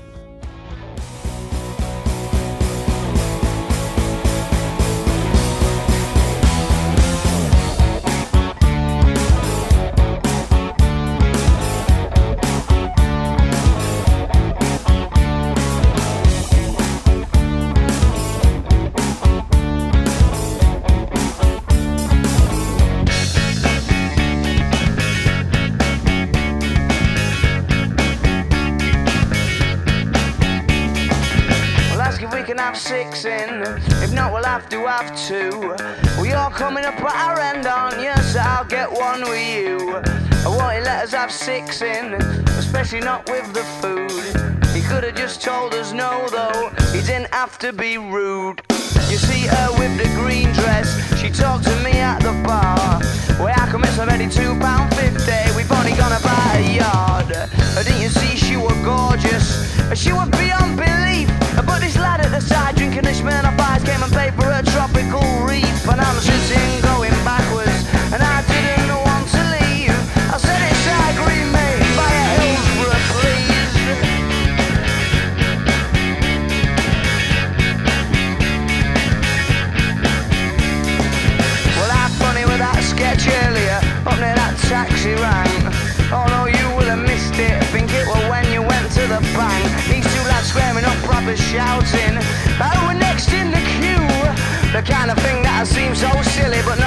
S6: Six in, if not we'll have to have two. Well, you're coming up at our end, aren't you? So I'll get one with you. I won't let us have six in, especially not with the food. He could have just told us no though, he didn't have to be rude. You see her with the green dress, she talked to me at the bar. Well, how come it's already £2.50? We've only gone about a yard. Didn't you see she was gorgeous? She was beyond belief. But this lad at the side drinking the Smirnoff Ice came and paid for a tropical reef. And I'm sitting going backwards, and I didn't want to leave. I said it's I agree, mate, buy a Hillsborough, please. Well, I'm funny with that sketch earlier, up near that taxi rang. Although you will have missed it, think it was when you went to the bank. These two lads squaring up, proper shouting. I were next in the queue, the kind of thing that seems so silly, but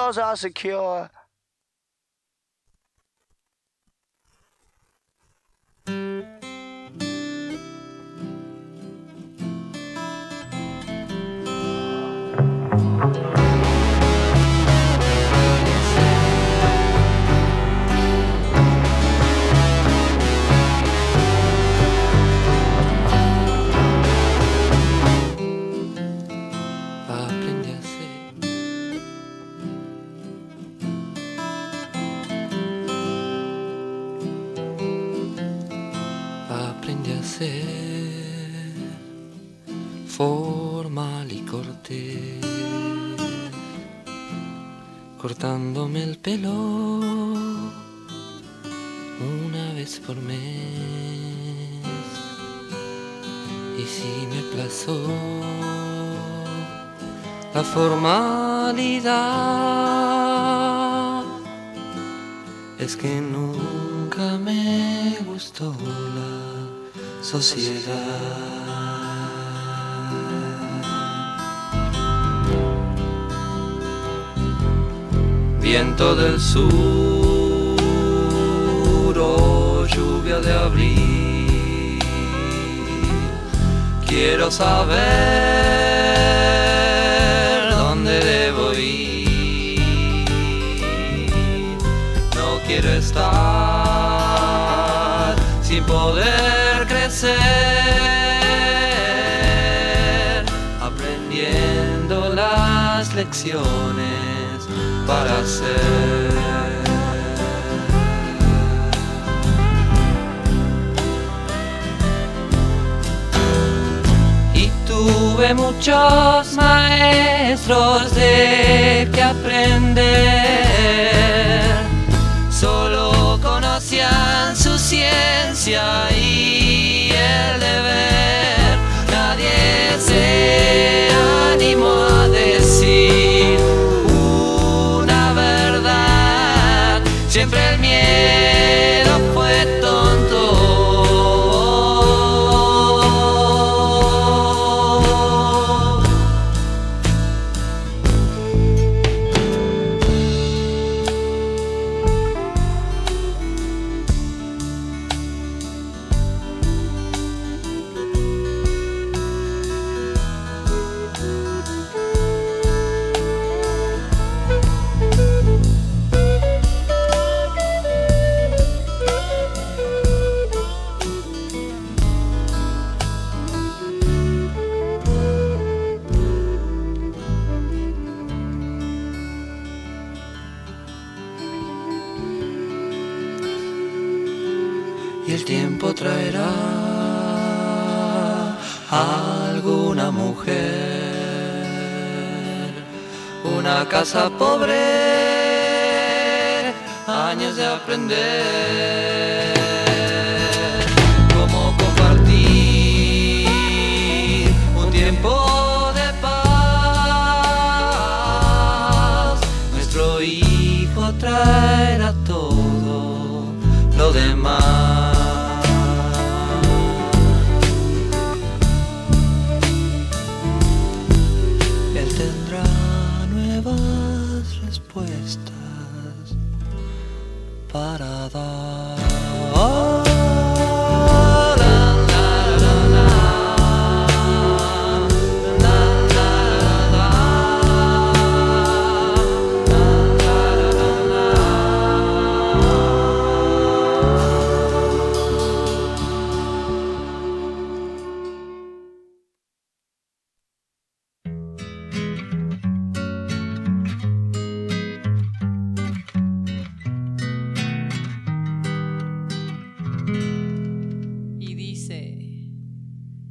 S6: doors are secure.
S7: Formal y cortés, cortándome el pelo una vez por mes, y si me aplazó la formalidad, es que nunca me gustó la sociedad. Viento del sur o lluvia de abril, quiero saber dónde debo ir. No quiero estar sin poder crecer, aprendiendo las lecciones para hacer. Y tuve muchos maestros de que aprender, solo conocían su ciencia y el deber. Nadie se animó a decir siempre el miedo fue tonto. Y el tiempo traerá a alguna mujer, una casa pobre, años de aprender cómo compartir un tiempo de paz. Nuestro hijo traerá todo lo demás. Respuestas para dar.